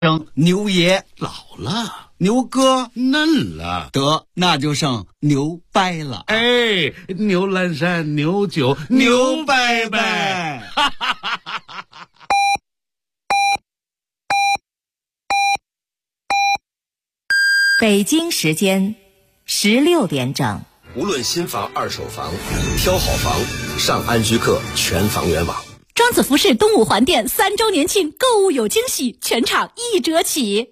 剩牛爷老了， 牛哥嫩了， 得那就剩牛掰了。 哎，牛栏山牛酒牛掰掰。 北京时间16点整。 无论新房二手房，挑好房上安居客全房源网。 庄子服饰东五环店3周年庆购物有惊喜，全场1折起。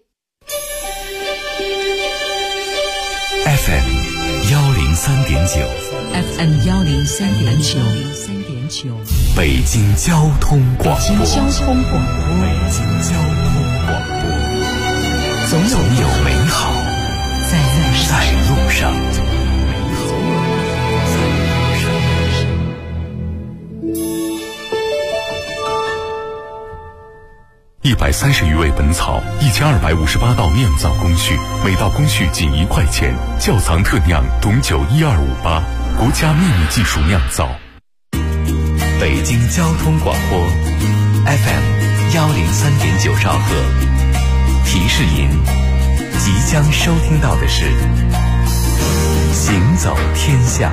FM 103.9 FM 103.9 北京交通广播。 北京交通广播。 总有美好在路上。130余味本草，1258道酿造工序，每道工序仅1块钱。窖藏特酿董酒1258，国家秘密技术酿造。北京交通广播 FM 103.9兆赫。提示您，即将收听到的是行走天下。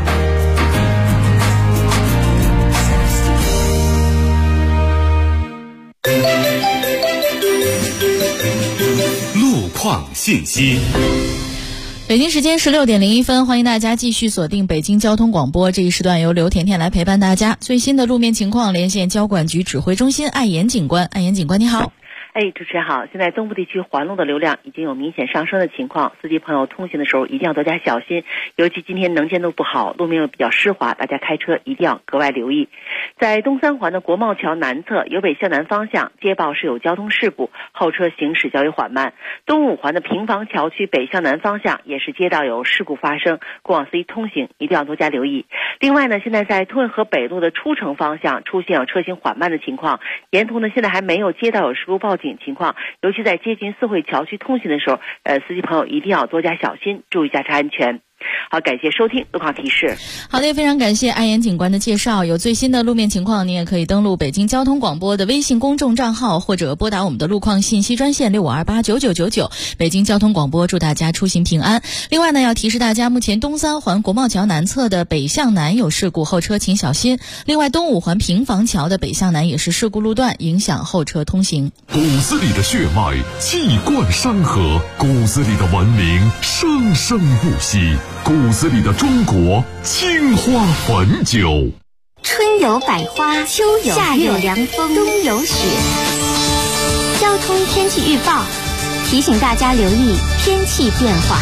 路况信息。 北京时间16点01分，欢迎大家继续锁定北京交通广播，这一时段由刘甜甜来陪伴大家。最新的路面情况，连线交管局指挥中心艾岩警官。艾岩警官你好。 主持人好，现在东部地区环路的流量已经有明显上升的情况，司机朋友通行的时候一定要多加小心，尤其今天能见度不好，路面又比较湿滑，大家开车一定要格外留意。在东三环的国贸桥南侧由北向南方向接报是有交通事故，后车行驶较为缓慢。东五环的平房桥区北向南方向也是街道有事故发生，过往司机通行一定要多加留意。另外呢，现在在通惠河北路的出城方向出现有车行缓慢的情况，沿途呢现在还没有接到有事故报警情况，尤其在接近四惠桥区通行的时候，司机朋友一定要多加小心，注意驾车安全。好，感谢收听路况提示。 好的，非常感谢艾岩警官的介绍。有最新的路面情况，你也可以登录北京交通广播的微信公众账号，或者拨打我们的路况信息专线65289999。北京交通广播祝大家出行平安。另外呢，要提示大家，目前东三环国贸桥南侧的北向南有事故，后车请小心。另外，东五环平房桥的北向南也是事故路段，影响后车通行。 骨子里的血脉气贯山河，骨子里的文明生生不息，骨子里的中国青花汾酒。 春有百花，秋有夏有凉风，冬有雪。交通天气预报提醒大家留意天气变化。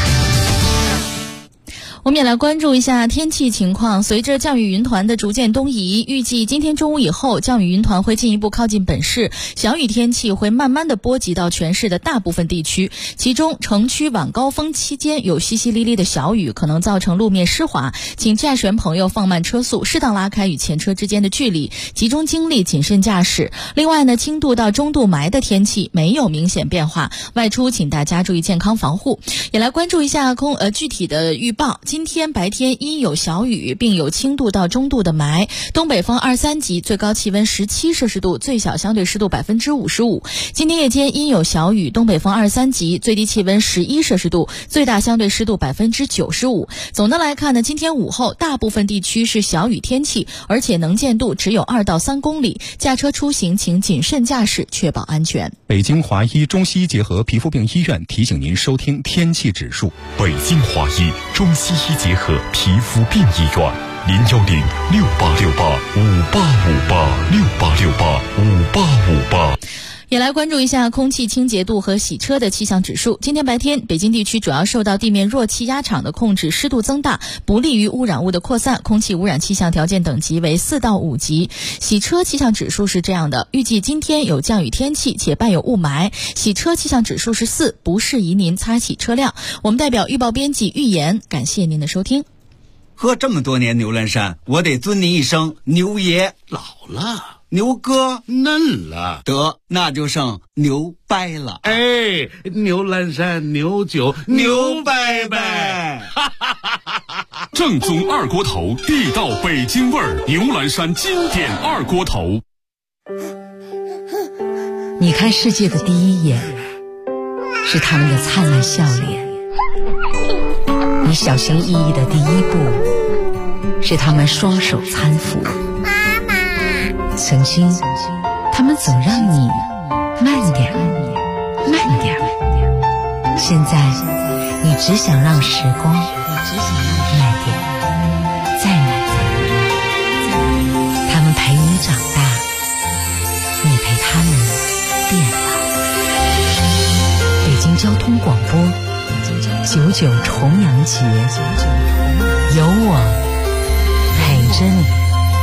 我们也来关注一下天气情况。随着降雨云团的逐渐东移，预计今天中午以后，降雨云团会进一步靠近本市，小雨天气会慢慢的波及到全市的大部分地区。其中，城区晚高峰期间有淅淅沥沥的小雨，可能造成路面湿滑，请驾驶员朋友放慢车速，适当拉开与前车之间的距离，集中精力谨慎驾驶。另外呢，轻度到中度霾的天气没有明显变化，外出请大家注意健康防护。也来关注一下具体的预报。今天白天阴有小雨，并有轻度到中度的霾，东北风2、3级，最高气温17摄氏度，最小相对湿度55%。今天夜间阴有小雨，东北风2、3级，最低气温11摄氏度，最大相对湿度95%。总的来看呢，今天午后大部分地区是小雨天气，而且能见度只有2到3公里，驾车出行请谨慎驾驶，确保安全。 北京华医中西医结合皮肤病医院提醒您收听天气指数。 北京华医中西医结合皮肤病医院，0106868585858 也来关注一下空气清洁度和洗车的气象指数。今天白天，北京地区主要受到地面弱气压场的控制，湿度增大，不利于污染物的扩散，空气污染气象条件等级为4到5级。洗车气象指数是这样的，预计今天有降雨天气且伴有雾霾，洗车气象指数是4，不适宜您擦洗车辆。我们代表预报编辑预言，感谢您的收听。 喝这么多年牛栏山，我得尊您一声牛爷。 老了， 牛哥嫩了， 得那就剩牛掰了。 哎，牛栏山牛酒牛掰掰。 正宗二锅头，地道北京味儿，牛栏山经典二锅头。 你看世界的第一眼， 是他们的灿烂笑脸，你小心翼翼的第一步，是他们双手搀扶。妈妈，曾经他们总让你慢点，慢点。现在你只想让时光慢点，再慢点。他们陪你长大，你陪他们变老。北京交通广播99重阳节，有我陪着你。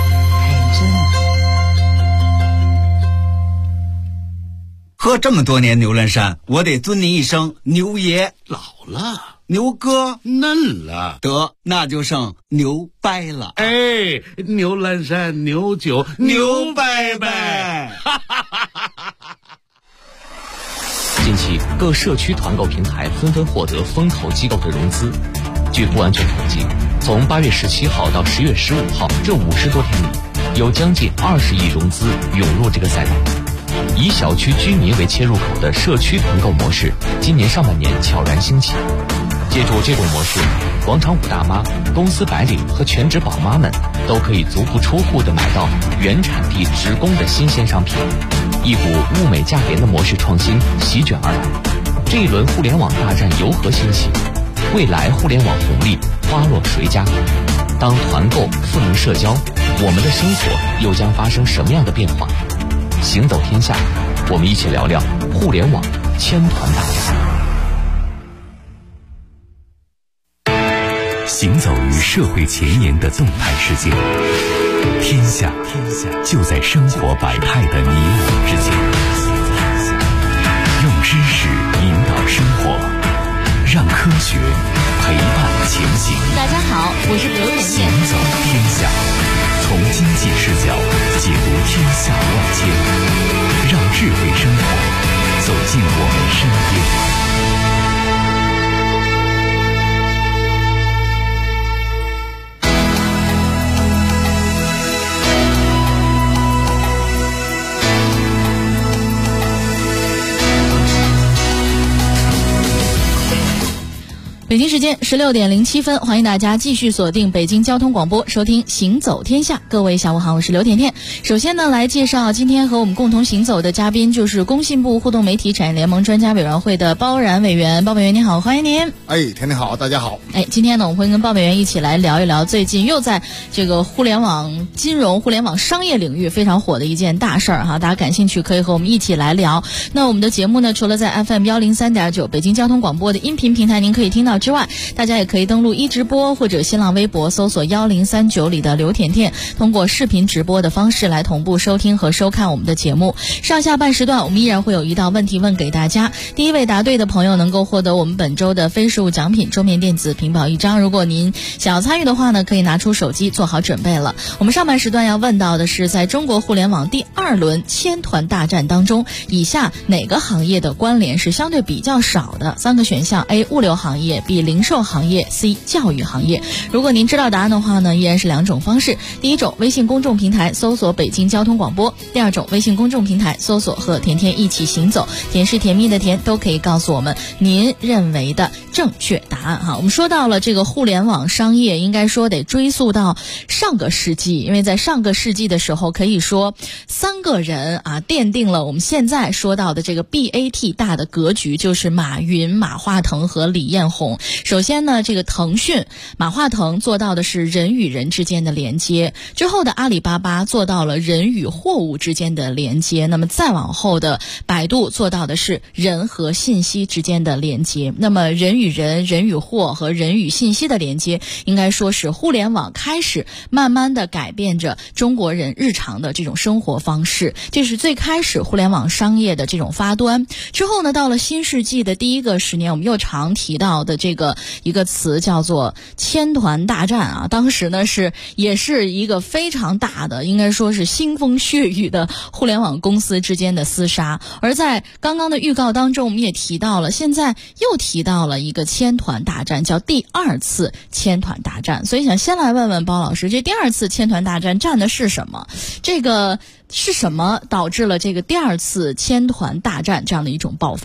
喝这么多年牛栏山，我得尊您一声牛爷。 老了， 牛哥嫩了， 得那就剩牛掰了。 哎，牛栏山牛酒牛掰掰。 近期各社区团购平台纷纷获得风投机构的融资。据不完全统计，从8月17号到10月15号这50多天里，有将近20亿融资涌入这个赛道。以小区居民为切入口的社区团购模式，今年上半年悄然兴起。借助这种模式，广场舞大妈、公司白领和全职宝妈们都可以足不出户地买到原产地直供的新鲜商品。一股物美价廉的模式创新席卷而来。这一轮互联网大战由何兴起？未来互联网红利花落谁家？当团购赋能社交，我们的生活又将发生什么样的变化？行走天下，我们一起聊聊互联网千团大战。行走于社会前沿的动态世界，天下就在生活百态的你我之间。用知识引导生活，让科学陪伴前行。 大家好，我是刘甜甜。 行走天下，从经济视角解读天下万千，让智慧生活走进我们身边。 北京时间16点07分，欢迎大家继续锁定北京交通广播，收听行走天下。各位下午好，我是刘甜甜。首先呢，来介绍今天和我们共同行走的嘉宾，就是工信部互动媒体产业联盟专家委员会的包然委员。包委员您好，欢迎您。 甜甜好，大家好。 今天呢，我们会跟包委员一起来聊一聊最近又在这个互联网金融、互联网商业领域非常火的一件大事儿哈，大家感兴趣可以和我们一起来聊。那我们的节目呢，除了在 FM 103.9北京交通广播的音频平台您可以听到之外，大家也可以登录直播或者新浪微博搜索1039里的刘甜甜，通过视频直播的方式来同步收听和收看我们的节目。上下半时段我们依然会有一道问题问给大家，第一位答对的朋友能够获得我们本周的飞数奖品桌面电子屏保1张。如果您想要参与的话呢，可以拿出手机做好准备了。我们上半时段要问到的是，在中国互联网第2轮千团大战当中，以下哪个行业的关联是相对比较少的？3个选项： A 物流行业， B 零售行业， C 教育行业。如果您知道答案的话呢，依然是2种方式。第一种，微信公众平台搜索北京交通广播；第二种，微信公众平台搜索和甜甜一起行走，甜是甜蜜的甜，都可以告诉我们您认为的正确答案哈。我们说到了这个互联网商业，应该说得追溯到上个世纪，因为在上个世纪的时候，可以说3个人奠定了我们现在说到的这个 BAT 大的格局，就是马云、马化腾和李彦宏。首先呢，这个腾讯马化腾做到的是人与人之间的连接，之后的阿里巴巴做到了人与货物之间的连接，那么再往后的百度做到的是人和信息之间的连接。那么人与人、人与货和人与信息的连接，应该说是互联网开始慢慢的改变着中国人日常的这种生活方式，这是最开始互联网商业的这种发端。之后呢，到了新世纪的第1个10年，我们又常提到的这个一个词叫做千团大战当时呢也是一个非常大的，应该说是腥风血雨的互联网公司之间的厮杀。而在刚刚的预告当中，我们也提到了，现在又提到了一个千团大战，叫第2次千团大战。所以想先来问问包老师，这第2次千团大战战的是什么？这个是什么导致了这个第2次千团大战这样的一种爆发？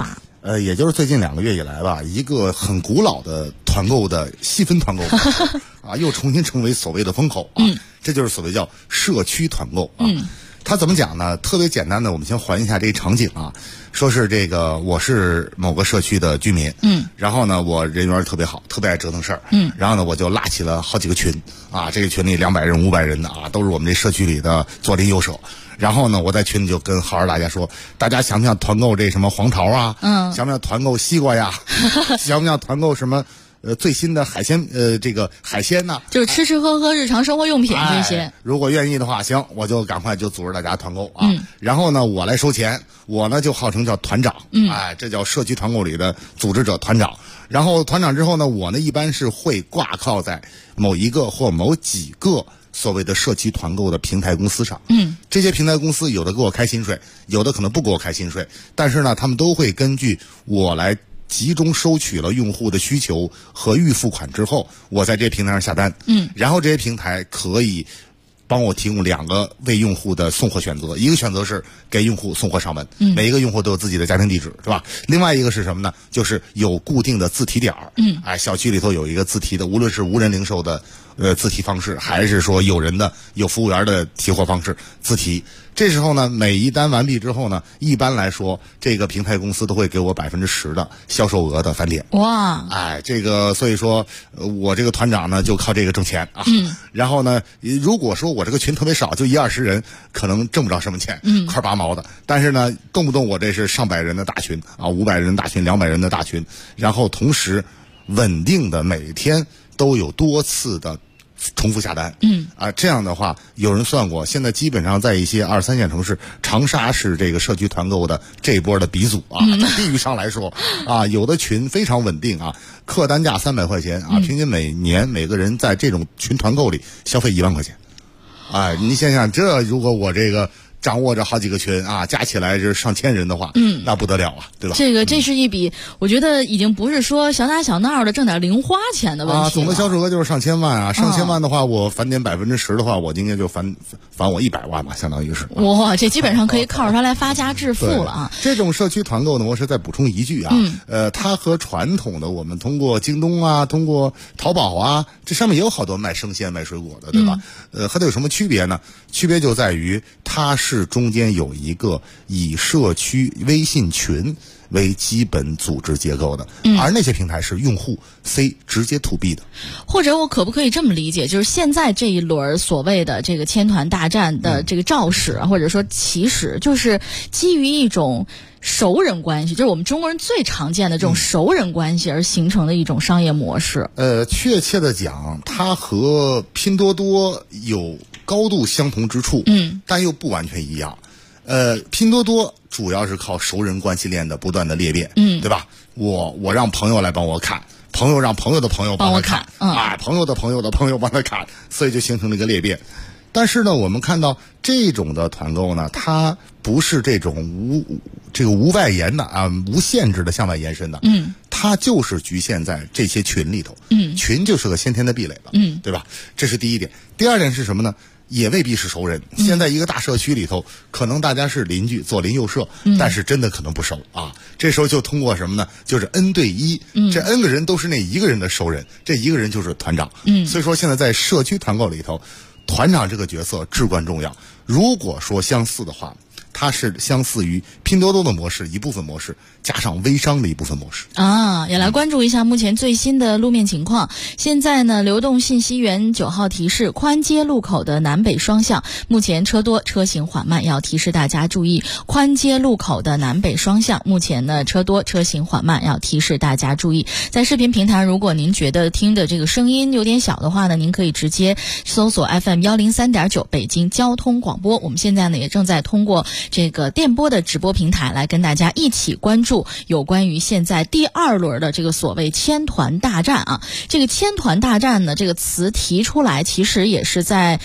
也就是最近2个月以来吧，一个很古老的团购的细分团购啊，又重新成为所谓的风口啊，这就是所谓叫社区团购啊。它怎么讲呢？特别简单的，我们先还一下这个场景啊。说是这个，我是某个社区的居民，然后呢，我人缘特别好，特别爱折腾事儿，然后呢，我就拉起了好几个群啊，这个群里200人、500人的啊，都是我们这社区里的左邻右舍。然后呢，我在群里就跟好好大家说，大家想不想团购这什么黄桃啊？想不想团购西瓜呀？想不想团购什么？最新的海鲜，这个海鲜呢， 就是吃吃喝喝日常生活用品这些。 如果愿意的话，行，我就赶快就组织大家团购啊。然后呢，我来收钱，我呢就号称叫团长，这叫社区团购里的组织者团长。然后团长之后呢，我呢一般是会挂靠在某一个或某几个所谓的社区团购的平台公司上。这些平台公司有的给我开薪水，有的可能不给我开薪水，但是呢，他们都会根据我来集中收取了用户的需求和预付款之后，我在这些平台上下单，然后这些平台可以帮我提供2个为用户的送货选择，一个选择是给用户送货上门，每一个用户都有自己的家庭地址，是吧？另外一个是什么呢？就是有固定的自提点儿，小区里头有一个自提的，无论是无人零售的自提方式，还是说有人的有服务员的提货方式自提。这时候呢，每一单完毕之后呢，一般来说，这个平台公司都会给我10%的销售额的返点。 哇！ 这个所以说，我这个团长呢就靠这个挣钱啊。然后呢，如果说我这个群特别少，就1-20人，可能挣不着什么钱，块8毛的。但是呢，动不动我这是上百人的大群啊，500人的大群，200人的大群，然后同时稳定的每天都有多次的重复下单，这样的话，有人算过，现在基本上在一些2、3线城市，长沙是这个社区团购的这一波的鼻祖啊。在地域上来说啊，有的群非常稳定啊，客单价300块钱啊，平均每年每个人在这种群团购里消费1万块钱。你想想，这如果我这个掌握着好几个群啊，加起来是上千人的话，那不得了啊，对吧？ 这是一笔，我觉得已经不是说小打小闹的挣点零花钱的问题了。 总的销售额就是上千万啊，上千万的话，我返点10%的话，我应该就返我100万吧，相当于是。 哇，这基本上可以靠着它来发家致富了啊！ 这种社区团购呢，我是再补充一句啊，它和传统的我们通过京东啊，通过淘宝啊，这上面也有好多卖生鲜、卖水果的，对吧？和它有什么区别呢？区别就在于它是中间有一个以社区微信群为基本组织结构的，而那些平台是用户 C 直接 to B 的。 或者我可不可以这么理解，就是现在这一轮所谓的这个千团大战的这个肇始，或者说起始，就是基于一种熟人关系，就是我们中国人最常见的这种熟人关系而形成的一种商业模式。 确切的讲，它和拼多多有高度相同之处，但又不完全一样。拼多多主要是靠熟人关系链的不断的裂变，对吧？我让朋友来帮我看，朋友让朋友的朋友帮我看，朋友的朋友的朋友帮他看，所以就形成了一个裂变。但是呢，我们看到这种的团购呢，它不是这种无外延的啊，无限制的向外延伸的，它就是局限在这些群里头，群就是个先天的壁垒了，对吧？这是第一点。第二点是什么呢？也未必是熟人。现在一个大社区里头，可能大家是邻居，左邻右舍，但是真的可能不熟啊。这时候就通过什么呢？就是 N 对1，这 N 个人都是那一个人的熟人，这一个人就是团长。所以说现在在社区团购里头，团长这个角色至关重要。如果说相似的话，它是相似于拼多多的模式一部分模式，加上微商的一部分模式啊。也来关注一下目前最新的路面情况。现在呢，流动信息源9号提示，宽街路口的南北双向目前车多，车行缓慢，要提示大家注意。宽街路口的南北双向目前呢车多，车行缓慢，要提示大家注意。在视频平台，如果您觉得听的这个声音有点小的话呢，您可以直接搜索 FM 103.9北京交通广播。我们现在呢也正在通过这个电波的直播平台来跟大家一起关注有关于现在第2轮的这个所谓千团大战啊。这个千团大战呢，这个词提出来其实也是在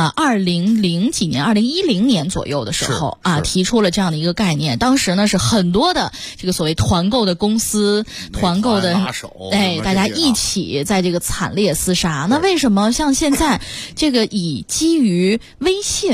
2010几年2010年左右的时候啊，提出了这样的一个概念。当时呢是很多的这个所谓团购的公司，团购的大家一起在这个惨烈厮杀。那为什么像现在这个以基于微信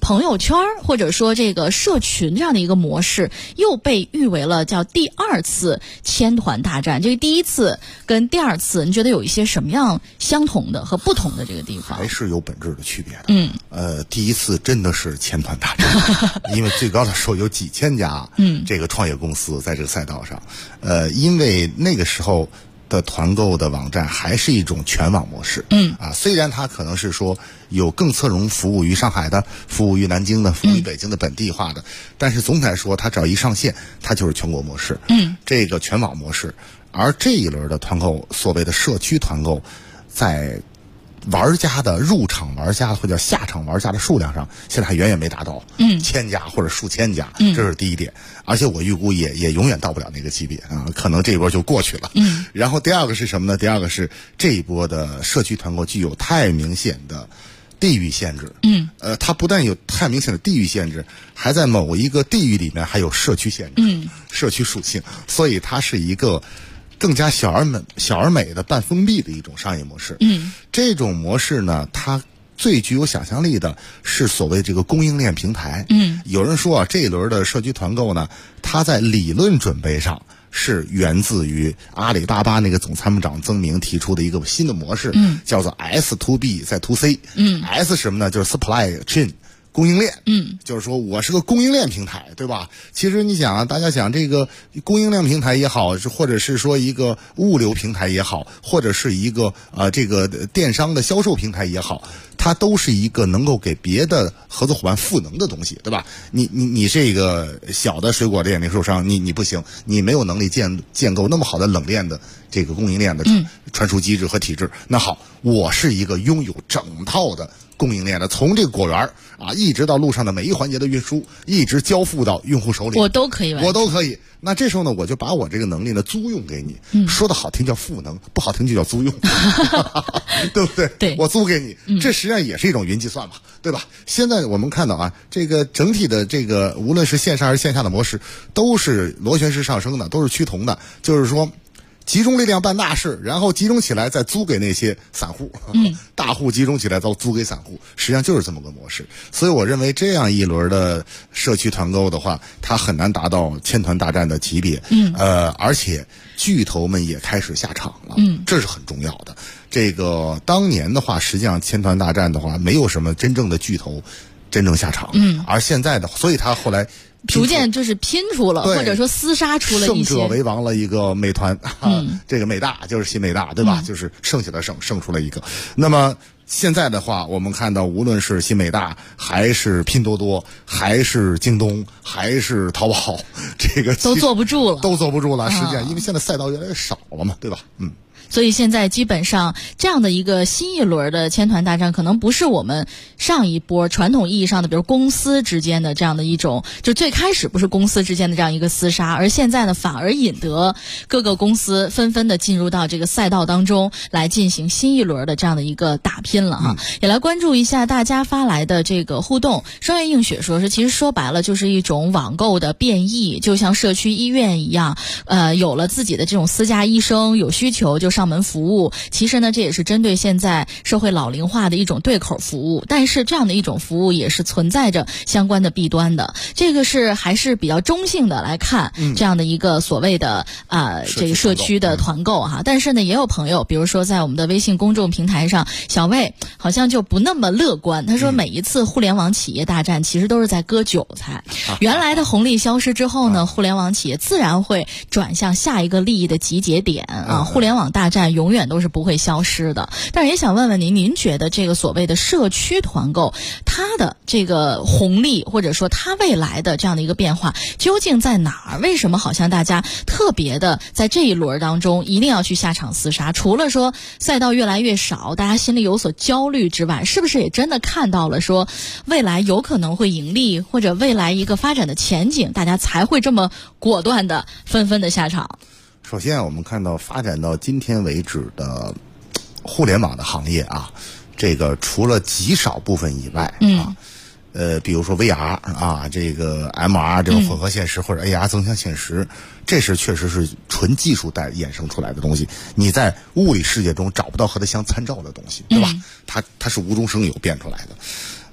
朋友圈或者说这个社群这样的一个模式，又被誉为了叫第二次千团大战。这个第一次跟第二次，你觉得有一些什么样相同的和不同的这个地方？ 还是有本质的区别的。第一次真的是千团大战，因为最高的时候有几千家这个创业公司在这个赛道上。因为那个时候的团购的网站还是一种全网模式。虽然它可能是说有更侧重服务于上海的、服务于南京的、服务于北京的本地化的，但是总体来说，它只要一上线，它就是全国模式。这个全网模式。而这一轮的团购，所谓的社区团购，在玩家的入场玩家或者下场玩家的数量上，现在还远远没达到1000家或者数千家，这是第一点。而且我预估也永远到不了那个级别啊，可能这一波就过去了。然后第二个是什么呢？第二个是这一波的社区团购具有太明显的地域限制。它不但有太明显的地域限制，还在某一个地域里面还有社区限制，社区属性，所以它是一个更加小而美的半封闭的一种商业模式。这种模式呢，它最具有想象力的是所谓这个供应链平台。有人说啊，这一轮的社区团购呢，它在理论准备上是源自于阿里巴巴那个总参谋长曾明提出的一个新的模式，叫做 S to B 再 to C。S 什么呢？就是 supply chain。供应链，就是说我是个供应链平台，对吧？其实你想啊，大家想这个供应链平台也好，或者是说一个物流平台也好，或者是一个这个电商的销售平台也好，它都是一个能够给别的合作伙伴赋能的东西，对吧？你这个小的水果店零售商，你不行，你没有能力建构那么好的冷链的这个供应链的传输机制和体制。那好，我是一个拥有整套的供应链的，从这个果园一直到路上的每一环节的运输，一直交付到用户手里， 我都可以。 那这时候呢，我就把我这个能力呢租用给你，说的好听叫赋能，不好听就叫租用，对不对？ 对， 我租给你，这实际上也是一种云计算嘛，对吧？现在我们看到啊，这个整体的这个无论是线上还是线下的模式，都是螺旋式上升的，都是趋同的，就是说集中力量办大事，然后集中起来再租给那些散户，大户集中起来再租给散户，实际上就是这么个模式。所以我认为这样一轮的社区团购的话，它很难达到千团大战的级别。而且巨头们也开始下场了，这是很重要的。这个当年的话，实际上千团大战的话，没有什么真正的巨头真正下场，而现在的，所以他后来逐渐就是拼出了，或者说厮杀出了一些。 胜者为王了一个美团，这个美大就是新美大，对吧？就是剩下的胜出了一个。那么现在的话，我们看到无论是新美大，还是拼多多，还是京东，还是淘宝，这个都坐不住了， 实际上，因为现在赛道越来越少了嘛，对吧？ 所以现在基本上这样的一个新一轮的千团大战，可能不是我们上一波传统意义上的，比如公司之间的这样的一种，就最开始不是公司之间的这样一个厮杀，而现在呢，反而引得各个公司纷纷的进入到这个赛道当中来进行新一轮的这样的一个打拼了哈。也来关注一下大家发来的这个互动。双月映雪说是，其实说白了就是一种网购的变异，就像社区医院一样，有了自己的这种私家医生，有需求就上门服务。其实呢，这也是针对现在社会老龄化的一种对口服务，但是这样的一种服务也是存在着相关的弊端的。这个是还是比较中性的来看这样的一个所谓的这个社区的团购哈。但是呢，也有朋友，比如说在我们的微信公众平台上，小魏好像就不那么乐观。他说，每一次互联网企业大战其实都是在割韭菜，原来的红利消失之后呢，互联网企业自然会转向下一个利益的集结点啊。互联网大战永远都是不会消失的。但是也想问问您，您觉得这个所谓的社区团购，它的这个红利或者说它未来的这样的一个变化究竟在哪儿？为什么好像大家特别的在这一轮当中一定要去下场厮杀？除了说赛道越来越少，大家心里有所焦虑之外，是不是也真的看到了说未来有可能会盈利，或者未来一个发展的前景，大家才会这么果断的纷纷的下场？ 首先我们看到发展到今天为止的互联网的行业啊，这个除了极少部分以外比如说 VR 啊，这个 MR 这种混合现实或者 AR 增强现实，这是确实是纯技术带衍生出来的东西，你在物理世界中找不到和它相参照的东西，对吧？它是无中生有变出来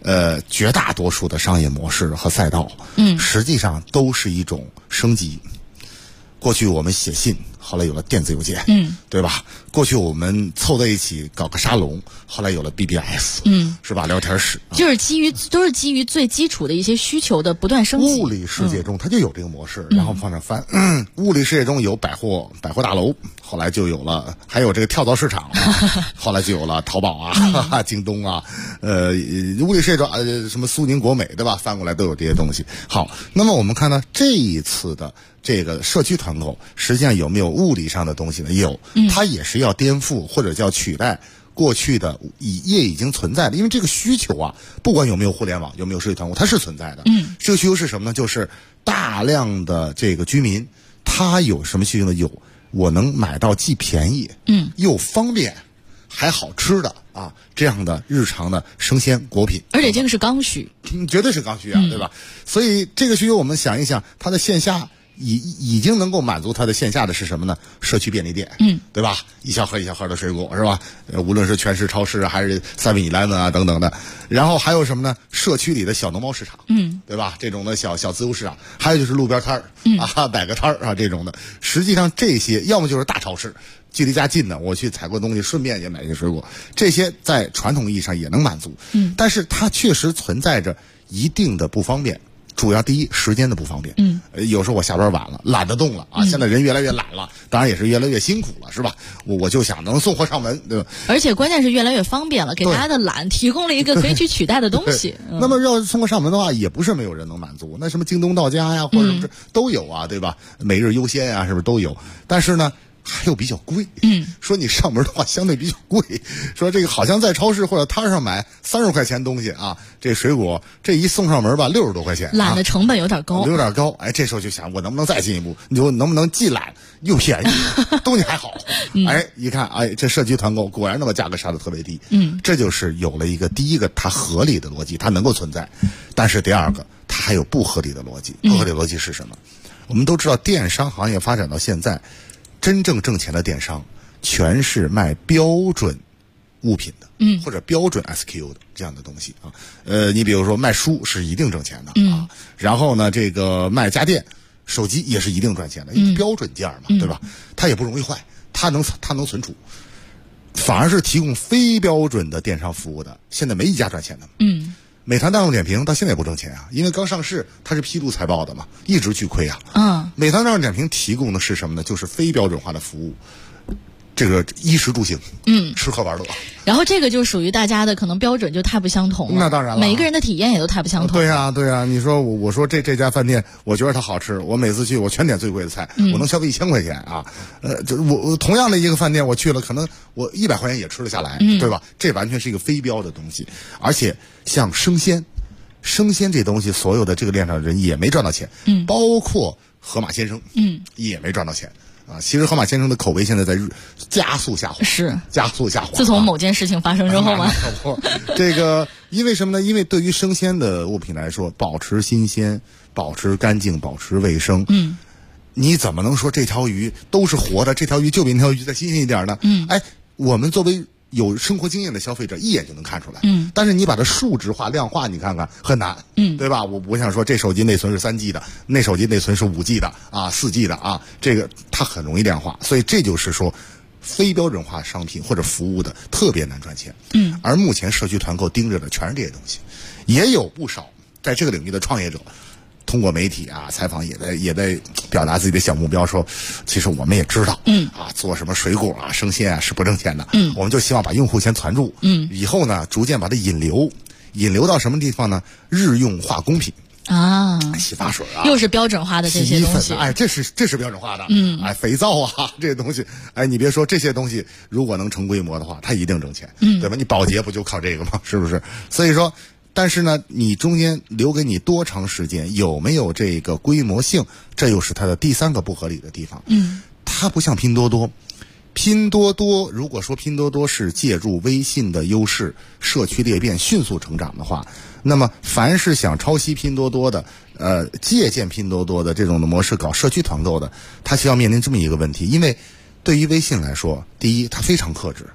绝大多数的商业模式和赛道，实际上都是一种升级。过去我们写信，后来有了电子邮件，对吧？过去我们凑在一起搞个沙龙，后来有了 BBS，是吧？聊天室， 就是都是基于最基础的一些需求的不断升级。 物理世界中它就有这个模式，然后往上翻。物理世界中有百货大楼，后来就有了，还有这个跳蚤市场，后来就有了淘宝啊、京东啊，物理世界中什么苏宁国美，对吧？翻过来都有这些东西。好，那么我们看到这一次的这个社区团购，实际上有没有物理上的东西呢？有，它也是要颠覆或者叫取代过去的已经存在的，因为这个需求啊，不管有没有互联网，有没有社区团购，它是存在的。这个需求是什么呢？就是大量的这个居民，他有什么需求呢？有我能买到既便宜，又方便，还好吃的啊，这样的日常的生鲜果品， 而且这个是刚需， 绝对是刚需啊，对吧？所以这个需求我们想一想，它的线下已经能够满足它的线下的是什么呢？社区便利店，对吧？一小盒一小盒的水果，是吧？无论是全市超市还是7-11啊等等的，然后还有什么呢？社区里的小农贸市场，对吧？这种的小自由市场，还有就是路边摊儿，摆个摊儿啊这种的。实际上这些要么就是大超市，距离家近的，我去采购东西，顺便也买一些水果，这些在传统意义上也能满足，但是它确实存在着一定的不方便。主要第一，时间的不方便。有时候我下班晚了，懒得动了啊。现在人越来越懒了，当然也是越来越辛苦了，是吧？我就想能送货上门，对吧？ 而且关键是越来越方便了，给大家的懒提供了一个可以去取代的东西。 那么要送货上门的话，也不是没有人能满足。那什么京东到家呀，或者什么都有啊，对吧？每日优先啊，是不是都有？但是呢，还有比较贵，说你上门的话相对比较贵，说这个好像在超市或者摊上买30块钱东西啊，这水果这一送上门吧60多块钱， 懒的成本有点高， 有点高。哎，这时候就想我能不能再进一步，你就能不能既懒又便宜，东西还好。哎，一看，哎，这社区团购果然那么价格杀得特别低，这就是有了一个第一个它合理的逻辑，它能够存在，但是第二个它还有不合理的逻辑。不合理的逻辑是什么？我们都知道电商行业发展到现在，真正挣钱的电商全是卖标准物品的，或者标准 SKU 的这样的东西啊。你比如说卖书是一定挣钱的啊，然后呢，这个卖家电、手机也是一定赚钱的，因为标准件嘛，对吧？它也不容易坏，它能存储，反而是提供非标准的电商服务的，现在没一家赚钱的。美团大众点评到现在也不挣钱啊，因为刚上市它是披露财报的嘛，一直巨亏啊。美团大众点评提供的是什么呢？就是非标准化的服务，这个衣食住行，吃喝玩乐。然后这个就属于大家的可能标准就太不相同了。 那当然了， 每一个人的体验也都太不相同。 对呀，你说我说这家饭店，我觉得它好吃，我每次去我全点最贵的菜，我能消费1000块钱啊。就我同样的一个饭店，我去了，可能我100块钱也吃得下来，对吧？这完全是一个非标的东西，而且像生鲜这东西，所有的这个链上的人也没赚到钱，包括盒马鲜生，也没赚到钱。啊，其实盒马先生的口碑现在在加速下滑，加速下滑。 自从某件事情发生之后吗？ 这个因为什么呢？因为对于生鲜的物品来说，保持新鲜、保持干净、保持卫生，你怎么能说这条鱼都是活的？这条鱼就比那条鱼再新鲜一点呢？哎，我们作为有生活经验的消费者一眼就能看出来，但是你把它数值化、量化，你看看很难，对吧？我想说，这手机内存是3G 的，那手机内存是5G 的啊，4G 的啊，这个它很容易量化，所以这就是说，非标准化商品或者服务的特别难赚钱。而目前社区团购盯着的全是这些东西，也有不少在这个领域的创业者。通过媒体啊采访也在表达自己的小目标，说其实我们也知道，做什么水果啊生鲜啊是不挣钱的，我们就希望把用户先攒住，以后呢逐渐把它引流到什么地方呢？日用化工品啊，洗发水啊， 又是标准化的这些东西， 哎，这是标准化的，哎，肥皂啊这些东西，哎，你别说这些东西如果能成规模的话，它一定挣钱，对吧？你保洁不就靠这个吗？是不是？所以说。但是呢，你中间留给你多长时间，有没有这个规模性，这又是它的第3个不合理的地方。它不像拼多多，如果说拼多多是借助微信的优势，社区裂变迅速成长的话，那么凡是想抄袭拼多多的，借鉴拼多多的这种的模式搞社区团购的，它需要面临这么一个问题，因为对于微信来说，第一，它非常克制，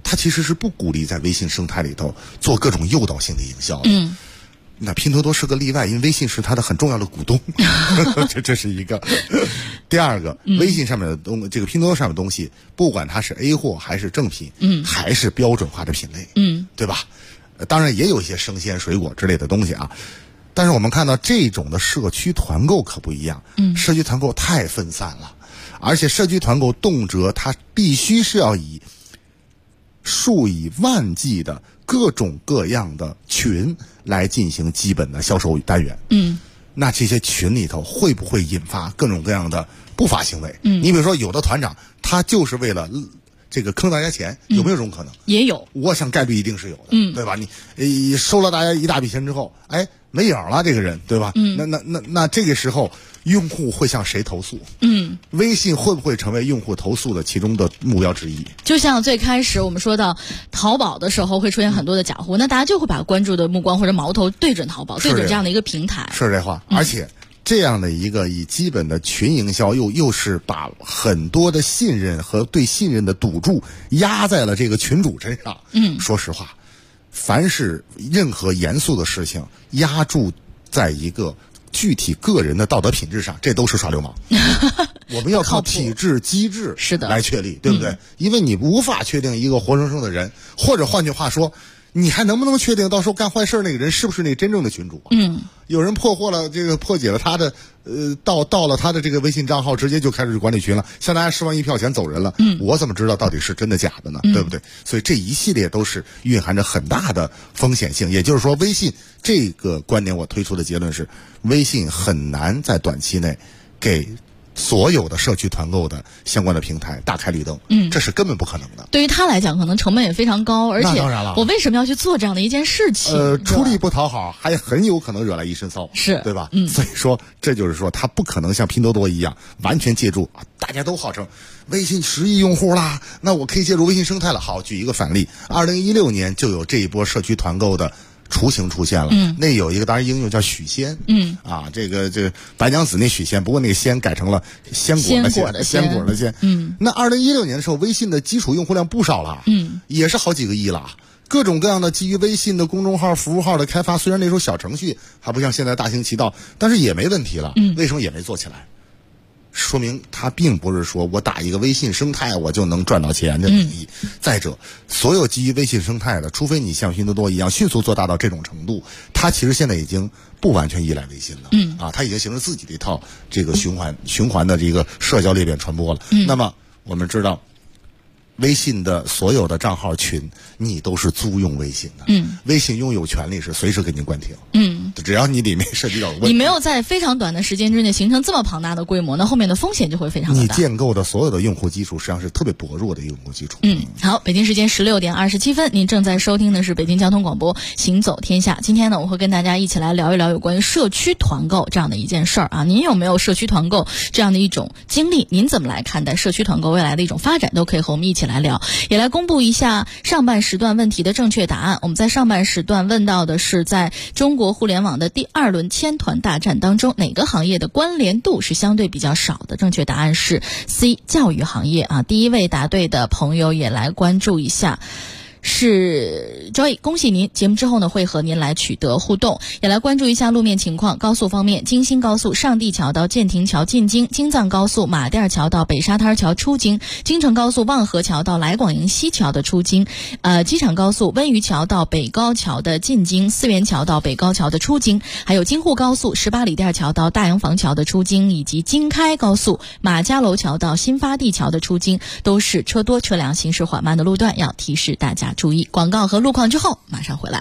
它其实是不鼓励在微信生态里头做各种诱导性的营销的。那拼多多是个例外，因为微信是它的很重要的股东，这是一个。第二个，微信上面的这个拼多多上面的东西，不管它是 A 货还是正品，还是标准化的品类，对吧？当然也有一些生鲜水果之类的东西啊。但是我们看到这种的社区团购可不一样，社区团购太分散了，而且社区团购动辄它必须是要以数以万计的各种各样的群来进行基本的销售单元。那这些群里头会不会引发各种各样的不法行为？你比如说有的团长他就是为了这个坑大家钱，有没有这种可能？ 也有， 我想概率一定是有的，对吧？你收了大家一大笔钱之后，哎，没影了这个人，对吧？那这个时候用户会向谁投诉？微信会不会成为用户投诉的其中的目标之一？ 就像最开始我们说到淘宝的时候会出现很多的假货，那大家就会把关注的目光或者矛头对准淘宝，对准这样的一个平台。 是这话，而且这样的一个以基本的群营销，又是把很多的信任和对信任的赌注压在了这个群主身上。说实话，凡是任何严肃的事情压注在一个具体个人的道德品质上，这都是耍流氓。我们要靠体制机制是的来确立，对不对？因为你无法确定一个活生生的人，或者换句话说，你还能不能确定到时候干坏事那个人是不是那真正的群主？有人破解了他的到了他的这个微信账号，直接就开始管理群了，向大家10万1票钱走人了。我怎么知道到底是真的假的呢？对不对？所以这一系列都是蕴含着很大的风险性。也就是说，微信这个观点我推出的结论是，微信很难在短期内给所有的社区团购的相关的平台大开绿灯，这是根本不可能的。 对于他来讲，可能成本也非常高，而且我为什么要去做这样的一件事情？ 出力不讨好，还很有可能惹来一身骚， 是对吧？所以说，这就是说，他不可能像拼多多一样完全借助大家都号称微信10亿用户啦，那我可以借助微信生态了。好，举一个反例，2016年就有这一波社区团购的雏形出现了。那有一个当然应用叫许仙，这个白娘子那许仙，不过那个仙改成了鲜果的鲜。那2016年的时候，微信的基础用户量不少了，也是好几个亿了。各种各样的基于微信的公众号、服务号的开发，虽然那时候小程序还不像现在大行其道，但是也没问题了。为什么也没做起来？说明它并不是说我打一个微信生态我就能赚到钱的利益。再者，所有基于微信生态的，除非你像拼多多一样迅速做大到这种程度，它其实现在已经不完全依赖微信了。它已经形成自己的一套这个循环的这个社交裂变传播了。那么我们知道，微信的所有的账号群，你都是租用微信的。微信拥有权利是随时给你关停。只要你里面涉及到问题， 你没有在非常短的时间之内形成这么庞大的规模，那后面的风险就会非常的大。 你建构的所有的用户基础实际上是特别薄弱的用户基础。 好，北京时间16点27分，您正在收听的是北京交通广播《行走天下》。今天呢，我会跟大家一起来聊一聊有关于社区团购这样的一件事儿啊。您有没有社区团购这样的一种经历？您怎么来看待社区团购未来的一种发展？都可以和我们一起来聊，也来公布一下上半时段问题的正确答案。我们在上半时段问到的是，在中国互联网的第2轮千团大战当中，哪个行业的关联度是相对比较少的？正确答案是 C， 教育行业啊。第一位答对的朋友也来关注一下。是 Joy， 恭喜您！节目之后呢，会和您来取得互动，也来关注一下路面情况。高速方面，京新高速上地桥到建亭桥进京，京藏高速马甸桥到北沙滩桥出京，京承高速望河桥到来广营西桥的出京，机场高速温榆桥到北高桥的进京，四元桥到北高桥的出京，还有京沪高速18里店桥到大洋房桥的出京，以及京开高速马家楼桥到新发地桥的出京，都是车多车辆行驶缓慢的路段，要提示大家注意。广告和路况之后马上回来。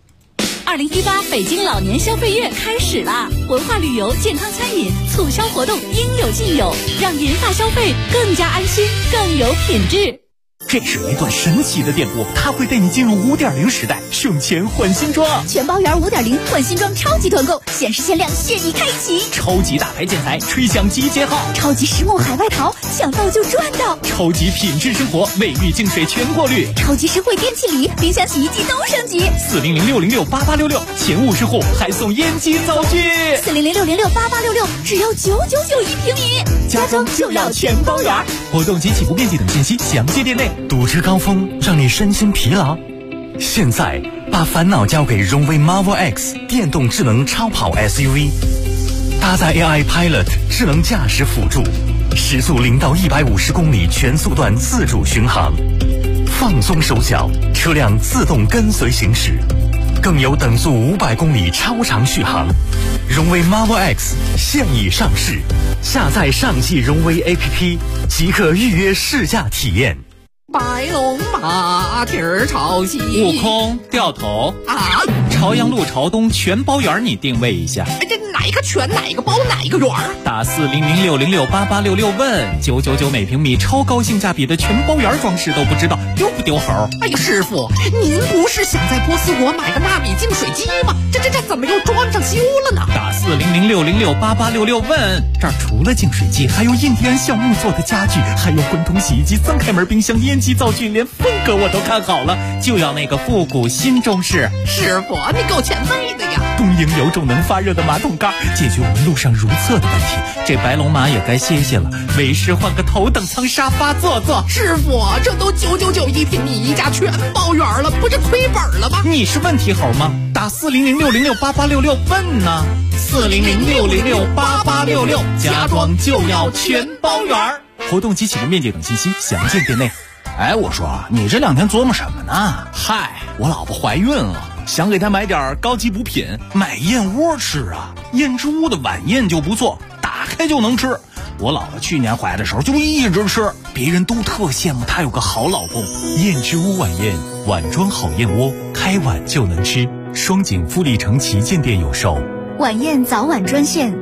2018北京老年消费月开始啦！文化旅游、健康餐饮促销活动应有尽有，让银发消费更加安心、更有品质。 这是一段神奇的电波，它会带你进入5.0时代，省钱换新装， 全包圆5.0换新装超级团购，限时限量现已开启， 超级大牌建材吹响集结号， 超级实木海外淘抢到就赚到， 超级品质生活卫浴净水全过滤， 超级实惠电器礼，冰箱洗衣机都升级 ，400-606-8866，前50户还送烟机灶具 ，400-606-8866，只要999一平米， 家装就要全包圆。活动及起步面积等信息详见店内。 堵车高峰让你身心疲劳？现在把烦恼交给荣威 Marvel X 电动智能超跑 SUV， 搭载 AI Pilot 智能驾驶辅助，时速0到150公里全速段自主巡航，放松手脚，车辆自动跟随行驶，更有等速500公里超长续航。荣威 Marvel X 现已上市，下载上汽荣威 APP 即可预约试驾体验。 白龙马蹄儿朝西， 悟空掉头啊！ 朝阳路朝东全包圆你定位一下。 这哪个全哪个包哪个圆？ 打4006068866问999每平米，超高性价比的全包圆装饰都不知道，丢不丢猴？ 哎呀，师傅，您不是想在波斯国买个纳米净水机吗？这怎么又装上修了呢？ 打4006068866问，这儿除了净水机，还有印第安橡木做的家具，还有滚筒洗衣机、3开门冰箱、烟机灶具，连风格我都看好了，就要那个复古新中式。 师傅，你够前卫的呀！ 东营有种能发热的马桶盖，解决我们路上如厕的问题。这白龙马也该歇歇了，为师换个头等舱沙发坐坐。 师傅，这都999一平米，一家全包圆了，不是亏本了吗？ 你是问题猴吗？打4006068866问呢，4006068866，家装就要全包圆。活动及启动面积等信息详见店内。 哎，我说你这2天琢磨什么呢？ 嗨， 我老婆怀孕了，想给她买点高级补品，买燕窝吃啊。燕之屋的晚宴就不错，打开就能吃。我老婆去年怀的时候就一直吃，别人都特羡慕她有个好老公。 燕之屋晚宴，碗装好燕窝，开碗就能吃。双井富力城旗舰店有售。 晚宴早晚专线